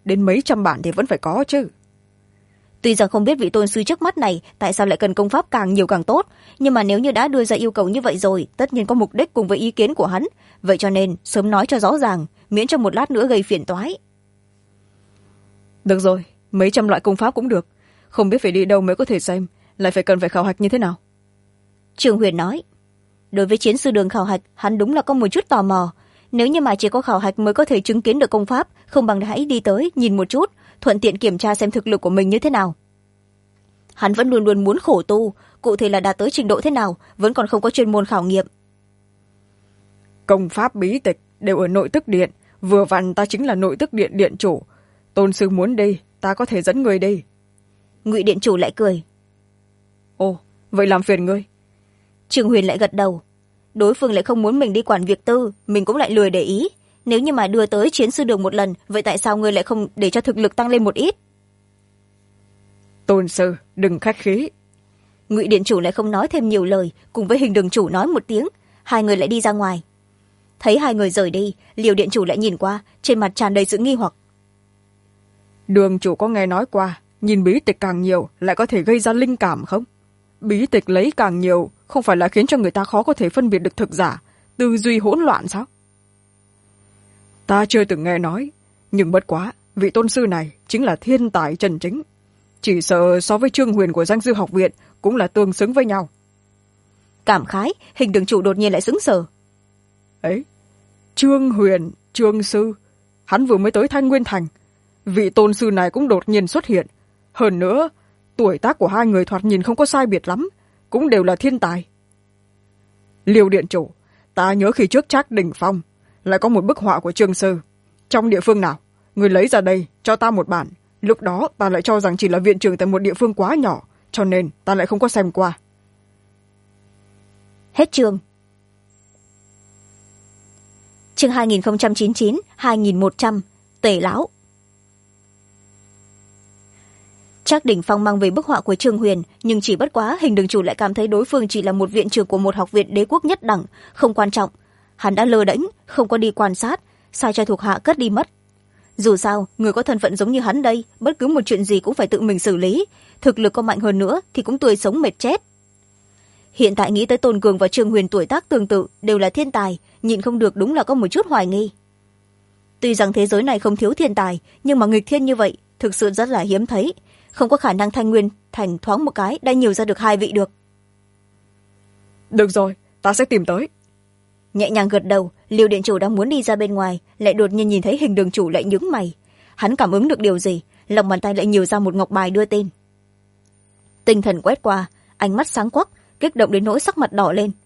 đến mấy trăm bản thì vẫn phải có chứ. Tuy rằng không biết vị tôn sư trước mắt này tại sao lại cần công pháp càng nhiều càng tốt, nhưng mà nếu như đã đưa ra yêu cầu như vậy rồi, tất nhiên có mục đích cùng với ý kiến của hắn, vậy cho nên sớm nói cho rõ ràng, miễn cho một lát nữa gây phiền toái. Được rồi, mấy trăm loại công pháp cũng được, không biết phải đi đâu mới có thể xem, lại cần phải khảo hạch như thế nào. Trương Huyền nói. Đối với chiến sư đường khảo hạch, hắn đúng là có một chút tò mò. Nếu như mà chỉ có khảo hạch mới có thể chứng kiến được công pháp, không bằng hãy đi tới nhìn một chút, thuận tiện kiểm tra xem thực lực của mình như thế nào. Hắn vẫn luôn luôn muốn khổ tu, cụ thể là đạt tới trình độ thế nào vẫn còn không có chuyên môn khảo nghiệm. Công pháp bí tịch đều ở nội tức điện, vừa vặn ta chính là nội tức điện điện chủ, tôn sư muốn đi, ta có thể dẫn người đi. Ngụy điện chủ lại cười. Ồ, vậy làm phiền ngươi. Trương Huyền lại gật đầu. Đối phương lại không muốn mình đi quản việc tư, mình cũng lại lười để ý. Nếu như mà đưa tới chiến sư đường một lần, vậy tại sao ngươi lại không để cho thực lực tăng lên một ít? Tôn sư, đừng khách khí. Ngụy điện chủ lại không nói thêm nhiều lời, cùng với Hình đường chủ nói một tiếng, hai người lại đi ra ngoài. Thấy hai người rời đi, Liều điện chủ lại nhìn qua, trên mặt tràn đầy sự nghi hoặc. Đường chủ có nghe nói qua, nhìn bí tịch càng nhiều lại có thể gây ra linh cảm không? Bí tịch lấy càng nhiều, không phải là khiến cho người ta khó có thể phân biệt được thực giả, tư duy hỗn loạn sao? Ta chưa từng nghe nói, nhưng bất quá, vị tôn sư này chính là thiên tài chân chính. Chỉ sợ so với Trương Huyền của danh sư học viện cũng là tương xứng với nhau. Cảm khái, Hình đường chủ đột nhiên lại sững sờ. Ấy, Trương Huyền, Trương sư, hắn vừa mới tới Thanh Nguyên Thành. Vị tôn sư này cũng đột nhiên xuất hiện. Hơn nữa, tuổi tác của hai người thoạt nhìn không có sai biệt lắm, cũng đều là thiên tài. Liêu điện chủ, ta nhớ khi trước Trác đỉnh phong lại có một bức họa của Trương sư. Trong địa phương nào, người lấy ra đây cho ta một bản. Lúc đó ta lại cho rằng chỉ là viện trưởng tại một địa phương quá nhỏ, cho nên ta lại không có xem qua. Hết chương. Chương 2099-2100 Tề lão. Trác đỉnh phong mang về bức họa của Trương Huyền, nhưng chỉ bất quá Hình đường chủ lại cảm thấy đối phương chỉ là một viện trưởng của một học viện đế quốc nhất đẳng, không quan trọng. Hắn đã lơ đễnh, không có đi quan sát, sai cho thuộc hạ cất đi mất. Dù sao, người có thân phận giống như hắn đây, bất cứ một chuyện gì cũng phải tự mình xử lý, thực lực có mạnh hơn nữa thì cũng tươi sống mệt chết. Hiện tại nghĩ tới Tôn Cường và Trương Huyền tuổi tác tương tự, đều là thiên tài, nhịn không được đúng là có một chút hoài nghi. Tuy rằng thế giới này không thiếu thiên tài, nhưng mà nghịch thiên như vậy thực sự rất là hiếm thấy, không có khả năng Thanh Nguyên Thành thoáng một cái đã nhiều ra được hai vị được. Được rồi, ta sẽ tìm tới. Nhẹ nhàng gật đầu, Liêu điện chủ đang muốn đi ra bên ngoài, lại đột nhiên nhìn thấy Hình đường chủ lại nhướng mày. Hắn cảm ứng được điều gì, lòng bàn tay lại nhiều ra một ngọc bài đưa tên. Tinh thần quét qua, ánh mắt sáng quắc, kích động đến nỗi sắc mặt đỏ lên.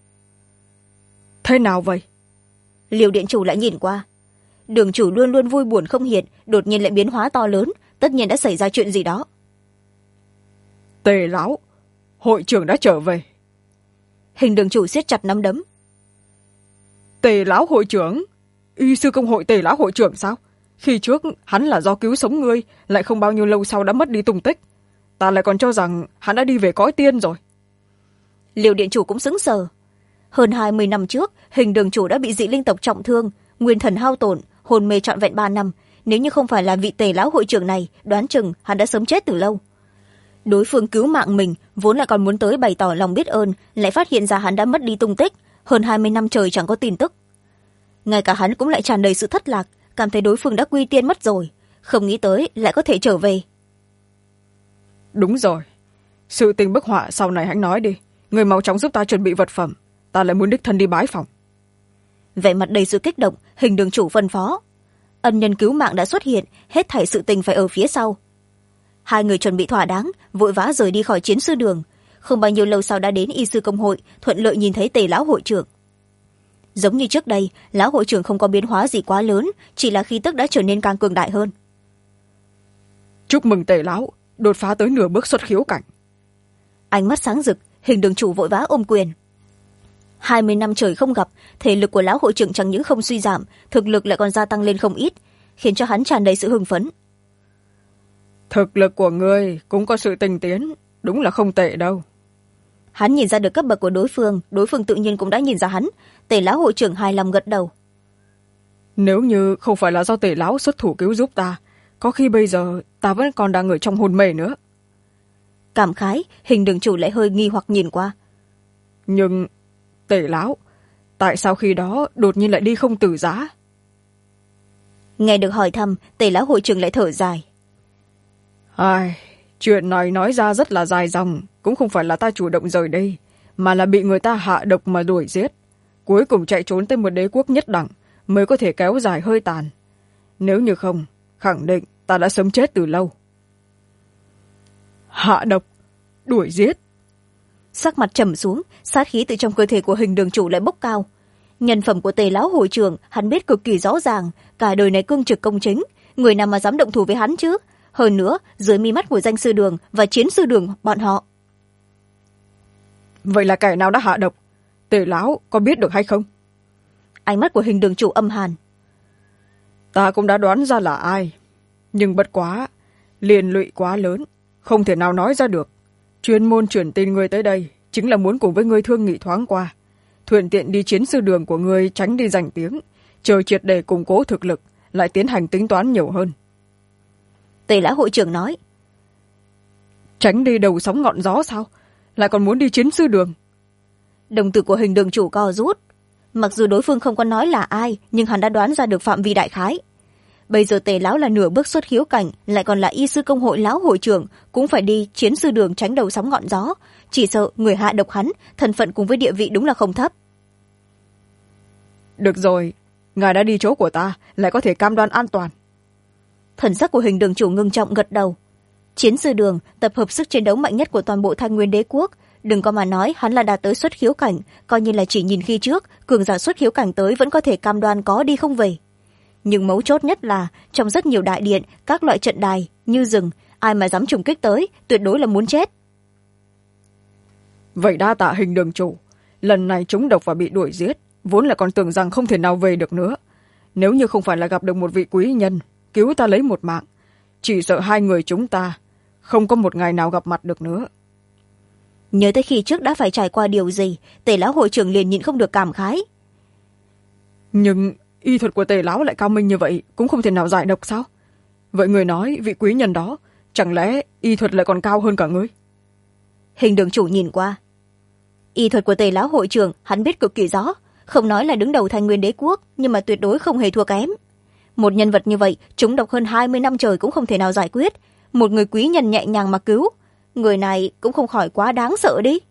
Thế nào vậy? Liêu điện chủ lại nhìn qua. Đường chủ luôn luôn vui buồn không hiện, đột nhiên lại biến hóa to lớn, tất nhiên đã xảy ra chuyện gì đó. Tề lão, hội trưởng đã trở về. Hình đường chủ siết chặt nắm đấm. Tề lão hội trưởng? Y sư công hội Tề lão hội trưởng sao? Khi trước hắn là do cứu sống ngươi, lại không bao nhiêu lâu sau đã mất đi tung tích. Ta lại còn cho rằng hắn đã đi về cõi tiên rồi. Liêu điện chủ cũng sững sờ. Hơn 20 năm trước, Hình đường chủ đã bị dị linh tộc trọng thương, nguyên thần hao tổn, hồn mê trọn vẹn 3 năm. Nếu như không phải là vị Tề lão hội trưởng này, đoán chừng hắn đã sớm chết từ lâu. Đối phương cứu mạng mình, vốn lại còn muốn tới bày tỏ lòng biết ơn, lại phát hiện ra hắn đã mất đi tung tích, hơn 20 năm trời chẳng có tin tức. Ngay cả hắn cũng lại tràn đầy sự thất lạc, cảm thấy đối phương đã quy tiên mất rồi, không nghĩ tới lại có thể trở về. Đúng rồi, sự tình bức họa sau này hãy nói đi, người mau chóng giúp ta chuẩn bị vật phẩm, ta lại muốn đích thân đi bái phòng. Vẻ mặt đầy sự kích động, Hình đường chủ phân phó. Ân nhân cứu mạng đã xuất hiện, hết thảy sự tình phải ở phía sau. Hai người chuẩn bị thỏa đáng, vội vã rời đi khỏi chiến sư đường. Không bao nhiêu lâu sau đã đến y sư công hội, thuận lợi nhìn thấy Tề lão hội trưởng. Giống như trước đây, lão hội trưởng không có biến hóa gì quá lớn, chỉ là khí tức đã trở nên càng cường đại hơn. Chúc mừng Tề lão, đột phá tới nửa bước xuất khiếu cảnh. Ánh mắt sáng rực, Hình đường chủ vội vã ôm quyền. 20 năm trời không gặp, thể lực của lão hội trưởng chẳng những không suy giảm, thực lực lại còn gia tăng lên không ít, khiến cho hắn tràn đầy sự hưng phấn. Thực lực của ngươi cũng có sự tinh tiến, đúng là không tệ đâu. Hắn nhìn ra được cấp bậc của đối phương tự nhiên cũng đã nhìn ra hắn. Tề lão hội trưởng hài lòng gật đầu. Nếu như không phải là do Tề lão xuất thủ cứu giúp ta, có khi bây giờ ta vẫn còn đang ở trong hôn mê nữa. Cảm khái, Hình đường chủ lại hơi nghi hoặc nhìn qua. Nhưng Tề lão, tại sao khi đó đột nhiên lại đi không từ giã? Nghe được hỏi thăm, Tề lão hội trưởng lại thở dài. Ai, chuyện này nói ra rất là dài dòng, cũng không phải là ta chủ động rời đây, mà là bị người ta hạ độc mà đuổi giết. Cuối cùng chạy trốn tới một đế quốc nhất đẳng mới có thể kéo dài hơi tàn. Nếu như không, khẳng định ta đã sớm chết từ lâu. Hạ độc, đuổi giết. Sắc mặt trầm xuống, sát khí từ trong cơ thể của Hình đường chủ lại bốc cao. Nhân phẩm của Tề lão hội trưởng hắn biết cực kỳ rõ ràng, cả đời này cương trực công chính, người nào mà dám động thủ với hắn chứ? Hơn nữa, dưới mi mắt của danh sư đường và chiến sư đường bọn họ. Vậy là kẻ nào đã hạ độc? Tề lão có biết được hay không? Ánh mắt của Hình đường chủ âm hàn. Ta cũng đã đoán ra là ai, nhưng bất quá liên lụy quá lớn, không thể nào nói ra được. Chuyên môn chuyển tin ngươi tới đây chính là muốn cùng với ngươi thương nghị thoáng qua, thuận tiện đi chiến sư đường của ngươi tránh đi danh tiếng, chờ triệt để củng cố thực lực, lại tiến hành tính toán nhiều hơn. Tề lão hội trưởng nói. Tránh đi đầu sóng ngọn gió sao? Lại còn muốn đi chiến sư đường? Đồng tử của Hình đường chủ co rút. Mặc dù đối phương không có nói là ai, nhưng hắn đã đoán ra được phạm vi đại khái. Bây giờ Tề lão là nửa bước xuất khiếu cảnh, lại còn là y sư công hội lão hội trưởng, cũng phải đi chiến sư đường tránh đầu sóng ngọn gió. Chỉ sợ người hạ độc hắn, thân phận cùng với địa vị đúng là không thấp. Được rồi, ngài đã đi chỗ của ta, lại có thể cam đoan an toàn. Thần sắc của Hình đường chủ ngưng trọng gật đầu. Chiến sư đường tập hợp sức chiến đấu mạnh nhất của toàn bộ Thanh Nguyên đế quốc, đừng có mà nói hắn là đạt tới xuất khiếu cảnh, coi như là chỉ nhìn khi trước cường giả xuất khiếu cảnh tới vẫn có thể cam đoan có đi không về. Nhưng mấu chốt nhất là trong rất nhiều đại điện, các loại trận đài như rừng, ai mà dám trùng kích tới tuyệt đối là muốn chết. Vậy đa tạ Hình đường chủ, lần này trúng độc và bị đuổi giết, vốn là còn tưởng rằng không thể nào về được nữa. Nếu như không phải là gặp được một vị quý nhân cứu ta lấy một mạng, chỉ sợ hai người chúng ta không có một ngày nào gặp mặt được nữa. Nhớ tới khi trước đã phải trải qua điều gì, Tề lão hội trưởng liền nhịn không được cảm khái. Nhưng y thuật của Tề lão lại cao minh như vậy, cũng không thể nào giải độc sao? Vậy người nói vị quý nhân đó, chẳng lẽ y thuật lại còn cao hơn cả ngươi? Hình đường chủ nhìn qua. Y thuật của Tề lão hội trưởng hắn biết cực kỳ rõ, không nói là đứng đầu Thanh Nguyên đế quốc, nhưng mà tuyệt đối không hề thua kém. Một nhân vật như vậy trúng độc hơn 20 năm trời cũng không thể nào giải quyết, một người quý nhân nhẹ nhàng mà cứu, người này cũng không khỏi quá đáng sợ đi.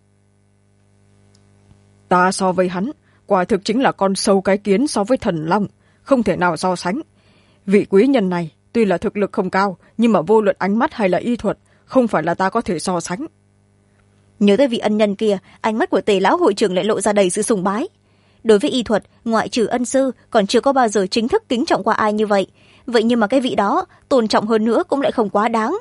Ta so với hắn, quả thực chính là con sâu cái kiến so với thần long, không thể nào so sánh. Vị quý nhân này tuy là thực lực không cao, nhưng mà vô luận ánh mắt hay là y thuật, không phải là ta có thể so sánh. Nhớ tới vị ân nhân kia, ánh mắt của Tề lão hội trưởng lại lộ ra đầy sự sùng bái. Đối với y thuật, ngoại trừ ân sư, còn chưa có bao giờ chính thức kính trọng qua ai như vậy. Vậy nhưng mà cái vị đó, tôn trọng hơn nữa cũng lại không quá đáng.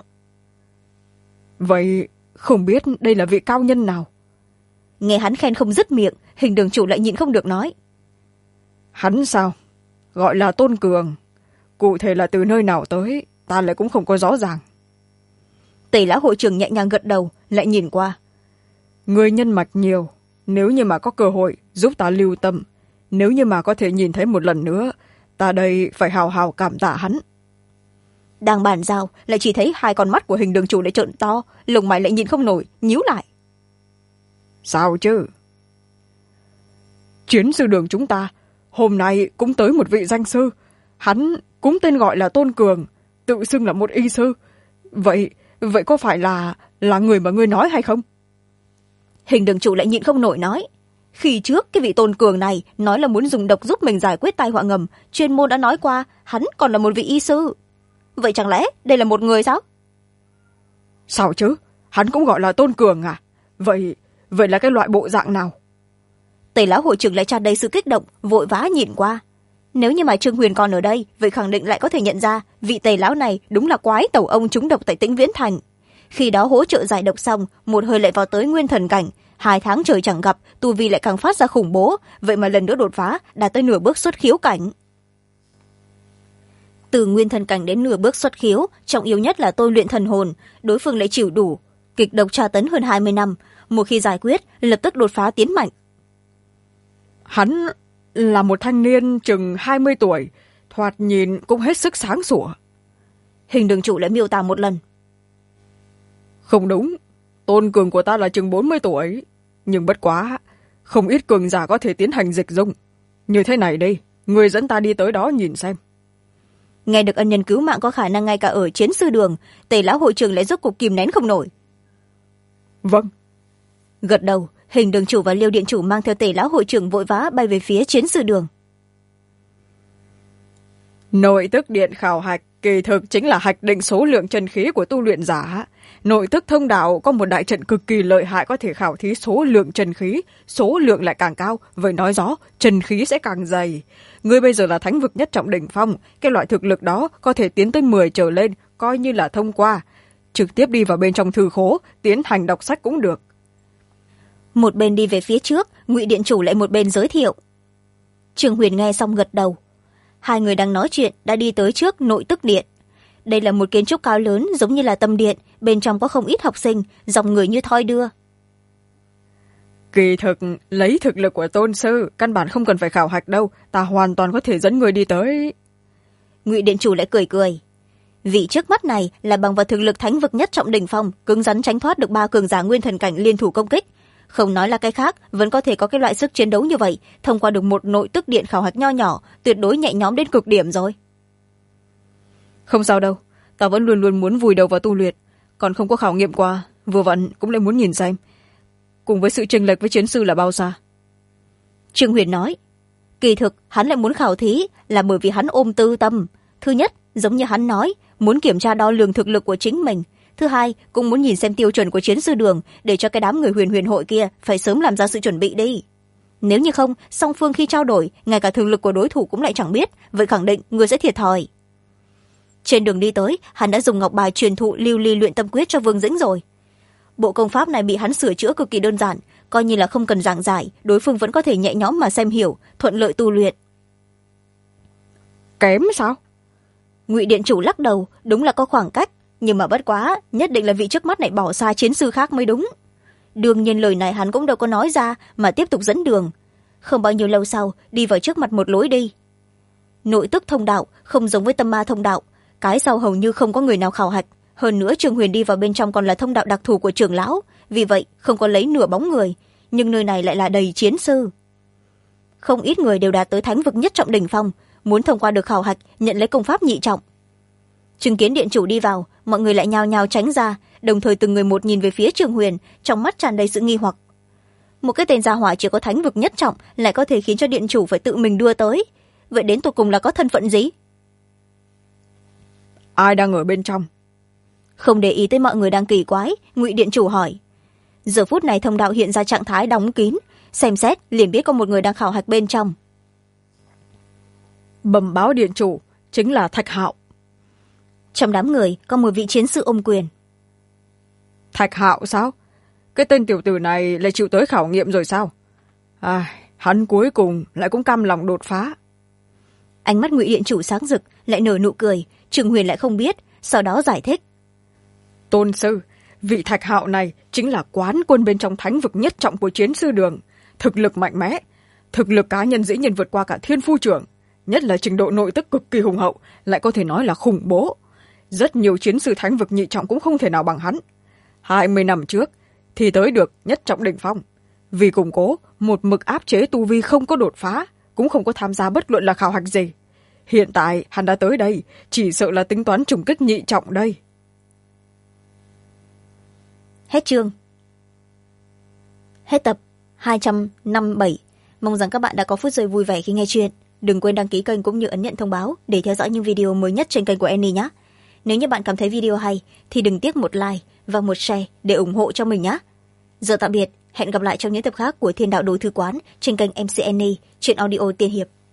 Vậy không biết đây là vị cao nhân nào? Nghe hắn khen không dứt miệng, Hình đường chủ lại nhịn không được nói. Hắn sao? Gọi là Tôn Cường. Cụ thể là từ nơi nào tới, ta lại cũng không có rõ ràng. Tề lão hội trưởng nhẹ nhàng gật đầu, lại nhìn qua. Người nhân mạch nhiều, nếu như mà có cơ hội giúp ta lưu tâm, nếu như mà có thể nhìn thấy một lần nữa, ta đây phải hào hào cảm tạ hắn. Đang bàn giao, lại chỉ thấy hai con mắt của Hình đường chủ lại trợn to, lồng mày lại nhìn không nổi, nhíu lại. Sao chứ? Chiến sư đường chúng ta, hôm nay cũng tới một vị danh sư. Hắn cũng tên gọi là Tôn Cường, tự xưng là một y sư. Vậy có phải là người mà ngươi nói hay không? Hình đường chủ lại nhịn không nổi nói. Khi trước cái vị Tôn Cường này nói là muốn dùng độc giúp mình giải quyết tai họa ngầm, chuyên môn đã nói qua hắn còn là một vị y sư. Vậy chẳng lẽ đây là một người sao? Sao chứ? Hắn cũng gọi là Tôn Cường à? Vậy là cái loại bộ dạng nào? Tề lão hội trưởng lại tràn đầy sự kích động, vội vã nhìn qua. Nếu như mà Trương Huyền còn ở đây, vậy khẳng định lại có thể nhận ra vị Tề lão này đúng là quái tẩu ông trúng độc tại Tĩnh Viễn Thành. Khi đó hỗ trợ giải độc xong, một hơi lại vào tới nguyên thần cảnh, 2 tháng trời chẳng gặp, tu vi lại càng phát ra khủng bố, vậy mà lần nữa đột phá, đạt tới nửa bước xuất khiếu cảnh. Từ nguyên thần cảnh đến nửa bước xuất khiếu, trọng yếu nhất là tôi luyện thần hồn, đối phương lại chịu đủ kịch độc tra tấn hơn 20 năm, một khi giải quyết, lập tức đột phá tiến mạnh. Hắn là một thanh niên chừng 20 tuổi, thoạt nhìn cũng hết sức sáng sủa. Hình đường chủ lại miêu tả một lần. Không đúng, tôn cường của ta là chừng 40 tuổi, nhưng bất quá không ít cường giả có thể tiến hành dịch dung. Như thế này đi, người dẫn ta đi tới đó nhìn xem. Nghe được ân nhân cứu mạng có khả năng ngay cả ở chiến sư đường, Tề lão hội trưởng lại rốt cuộc kìm nén không nổi. Vâng. Gật đầu, Hình đường chủ và Liêu điện chủ mang theo Tề lão hội trưởng vội vã bay về phía chiến sư đường. Nội tức điện khảo hạch kỳ thực chính là hạch định số lượng chân khí của tu luyện giả. Nội tức thông đạo có một đại trận cực kỳ lợi hại có thể khảo thí số lượng chân khí, số lượng lại càng cao, vậy nói rõ chân khí sẽ càng dày. Ngươi bây giờ là thánh vực nhất trọng đỉnh phong, cái loại thực lực đó có thể tiến tới 10 trở lên, coi như là thông qua. Trực tiếp đi vào bên trong thư khố, tiến hành đọc sách cũng được. Một bên đi về phía trước, Ngụy điện chủ lại một bên giới thiệu. Trương Huyền nghe xong gật đầu. Hai người đang nói chuyện đã đi tới trước nội tức điện. Đây là một kiến trúc cao lớn giống như là tâm điện, bên trong có không ít học sinh, dòng người như thoi đưa. Kỳ thực, lấy thực lực của tôn sư, căn bản không cần phải khảo hạch đâu, ta hoàn toàn có thể dẫn người đi tới. Ngụy điện chủ lại cười cười. Vị trước mắt này là bằng vào thực lực thánh vực nhất trọng đỉnh phong, cứng rắn tránh thoát được 3 cường giả nguyên thần cảnh liên thủ công kích. Không nói là cái khác, vẫn có thể có cái loại sức chiến đấu như vậy, thông qua được một nội tức điện khảo hạch nho nhỏ, tuyệt đối nhẹ nhõm đến cực điểm rồi. Không sao đâu, ta vẫn luôn luôn muốn vùi đầu vào tu luyện, còn không có khảo nghiệm qua, vừa vặn cũng lại muốn nhìn xem. Cùng với sự chênh lệch với chiến sư là bao xa? Trương Huyền nói, kỳ thực hắn lại muốn khảo thí là bởi vì hắn ôm tư tâm. Thứ nhất, giống như hắn nói, muốn kiểm tra đo lường thực lực của chính mình. Thứ hai, cũng muốn nhìn xem tiêu chuẩn của chiến sư đường, để cho cái đám người huyền huyền hội kia phải sớm làm ra sự chuẩn bị đi. Nếu như không, song phương khi trao đổi, ngay cả thực lực của đối thủ cũng lại chẳng biết, vậy khẳng định người sẽ thiệt thòi. Trên đường đi tới, hắn đã dùng ngọc bài truyền thụ lưu ly luyện tâm quyết cho Vương Dĩnh rồi. Bộ công pháp này bị hắn sửa chữa cực kỳ đơn giản, coi như là không cần giảng giải, đối phương vẫn có thể nhẹ nhõm mà xem hiểu, thuận lợi tu luyện. Kém sao? Ngụy điện chủ lắc đầu, đúng là có khoảng cách, nhưng mà bất quá, nhất định là vị trước mắt này bỏ xa chiến sư khác mới đúng. Đương nhiên lời này hắn cũng đâu có nói ra, mà tiếp tục dẫn đường. Không bao nhiêu lâu sau, đi vào trước mặt một lối đi. Nội tức thông đạo không giống với tâm ma thông đạo, cái sau hầu như không có người nào khảo hạch. Hơn nữa Trương Huyền đi vào bên trong còn là thông đạo đặc thù của trưởng lão, vì vậy không có lấy nửa bóng người, nhưng nơi này lại là đầy chiến sư. Không ít người đều đạt tới thánh vực nhất trọng đỉnh phong, muốn thông qua được khảo hạch, nhận lấy công pháp nhị trọng. Chứng kiến điện chủ đi vào, mọi người lại nhao nhao tránh ra, đồng thời từng người một nhìn về phía Trương Huyền, trong mắt tràn đầy sự nghi hoặc. Một cái tên gia hỏa chỉ có thánh vực nhất trọng lại có thể khiến cho điện chủ phải tự mình đưa tới, vậy đến tột cùng là có thân phận gì? Ai đang ở bên trong? Không để ý tới mọi người đang kỳ quái, Ngụy điện chủ hỏi. Giờ phút này thông đạo hiện ra trạng thái đóng kín, xem xét liền biết có một người đang khảo hạch bên trong. Bẩm báo điện chủ, chính là Thạch Hạo. Trong đám người có một vị chiến sư ôm quyền. Thạch Hạo sao? Cái tên tiểu tử này lại chịu tới khảo nghiệm rồi sao? Hắn cuối cùng lại cũng cam lòng đột phá. Ánh mắt Ngụy điện chủ sáng rực, lại nở nụ cười. Trương Huyền lại không biết, sau đó giải thích. Tôn sư, vị Thạch Hạo này chính là quán quân bên trong thánh vực nhất trọng của chiến sư đường. Thực lực mạnh mẽ, thực lực cá nhân dĩ nhiên vượt qua cả thiên phu trưởng, nhất là trình độ nội tức cực kỳ hùng hậu, lại có thể nói là khủng bố. Rất nhiều chiến sư thánh vực nhị trọng cũng không thể nào bằng hắn. 20 năm trước thì tới được nhất trọng đỉnh phong, vì củng cố một mực áp chế tu vi không có đột phá, cũng không có tham gia bất luận là khảo hạch gì. Hiện tại hắn đã tới đây, chỉ sợ là tính toán trùng kích nhị trọng đây. Hết chương. Hết tập 257. Mong rằng các bạn đã có phút giây vui vẻ khi nghe chuyện. Đừng quên đăng ký kênh cũng như ấn nhận thông báo để theo dõi những video mới nhất trên kênh của Annie nhé. Nếu như bạn cảm thấy video hay thì đừng tiếc một like và một share để ủng hộ cho mình nhé. Giờ tạm biệt, hẹn gặp lại trong những tập khác của Thiên Đạo Đồ Thư Quán trên kênh MC Annie, truyện audio tiên hiệp.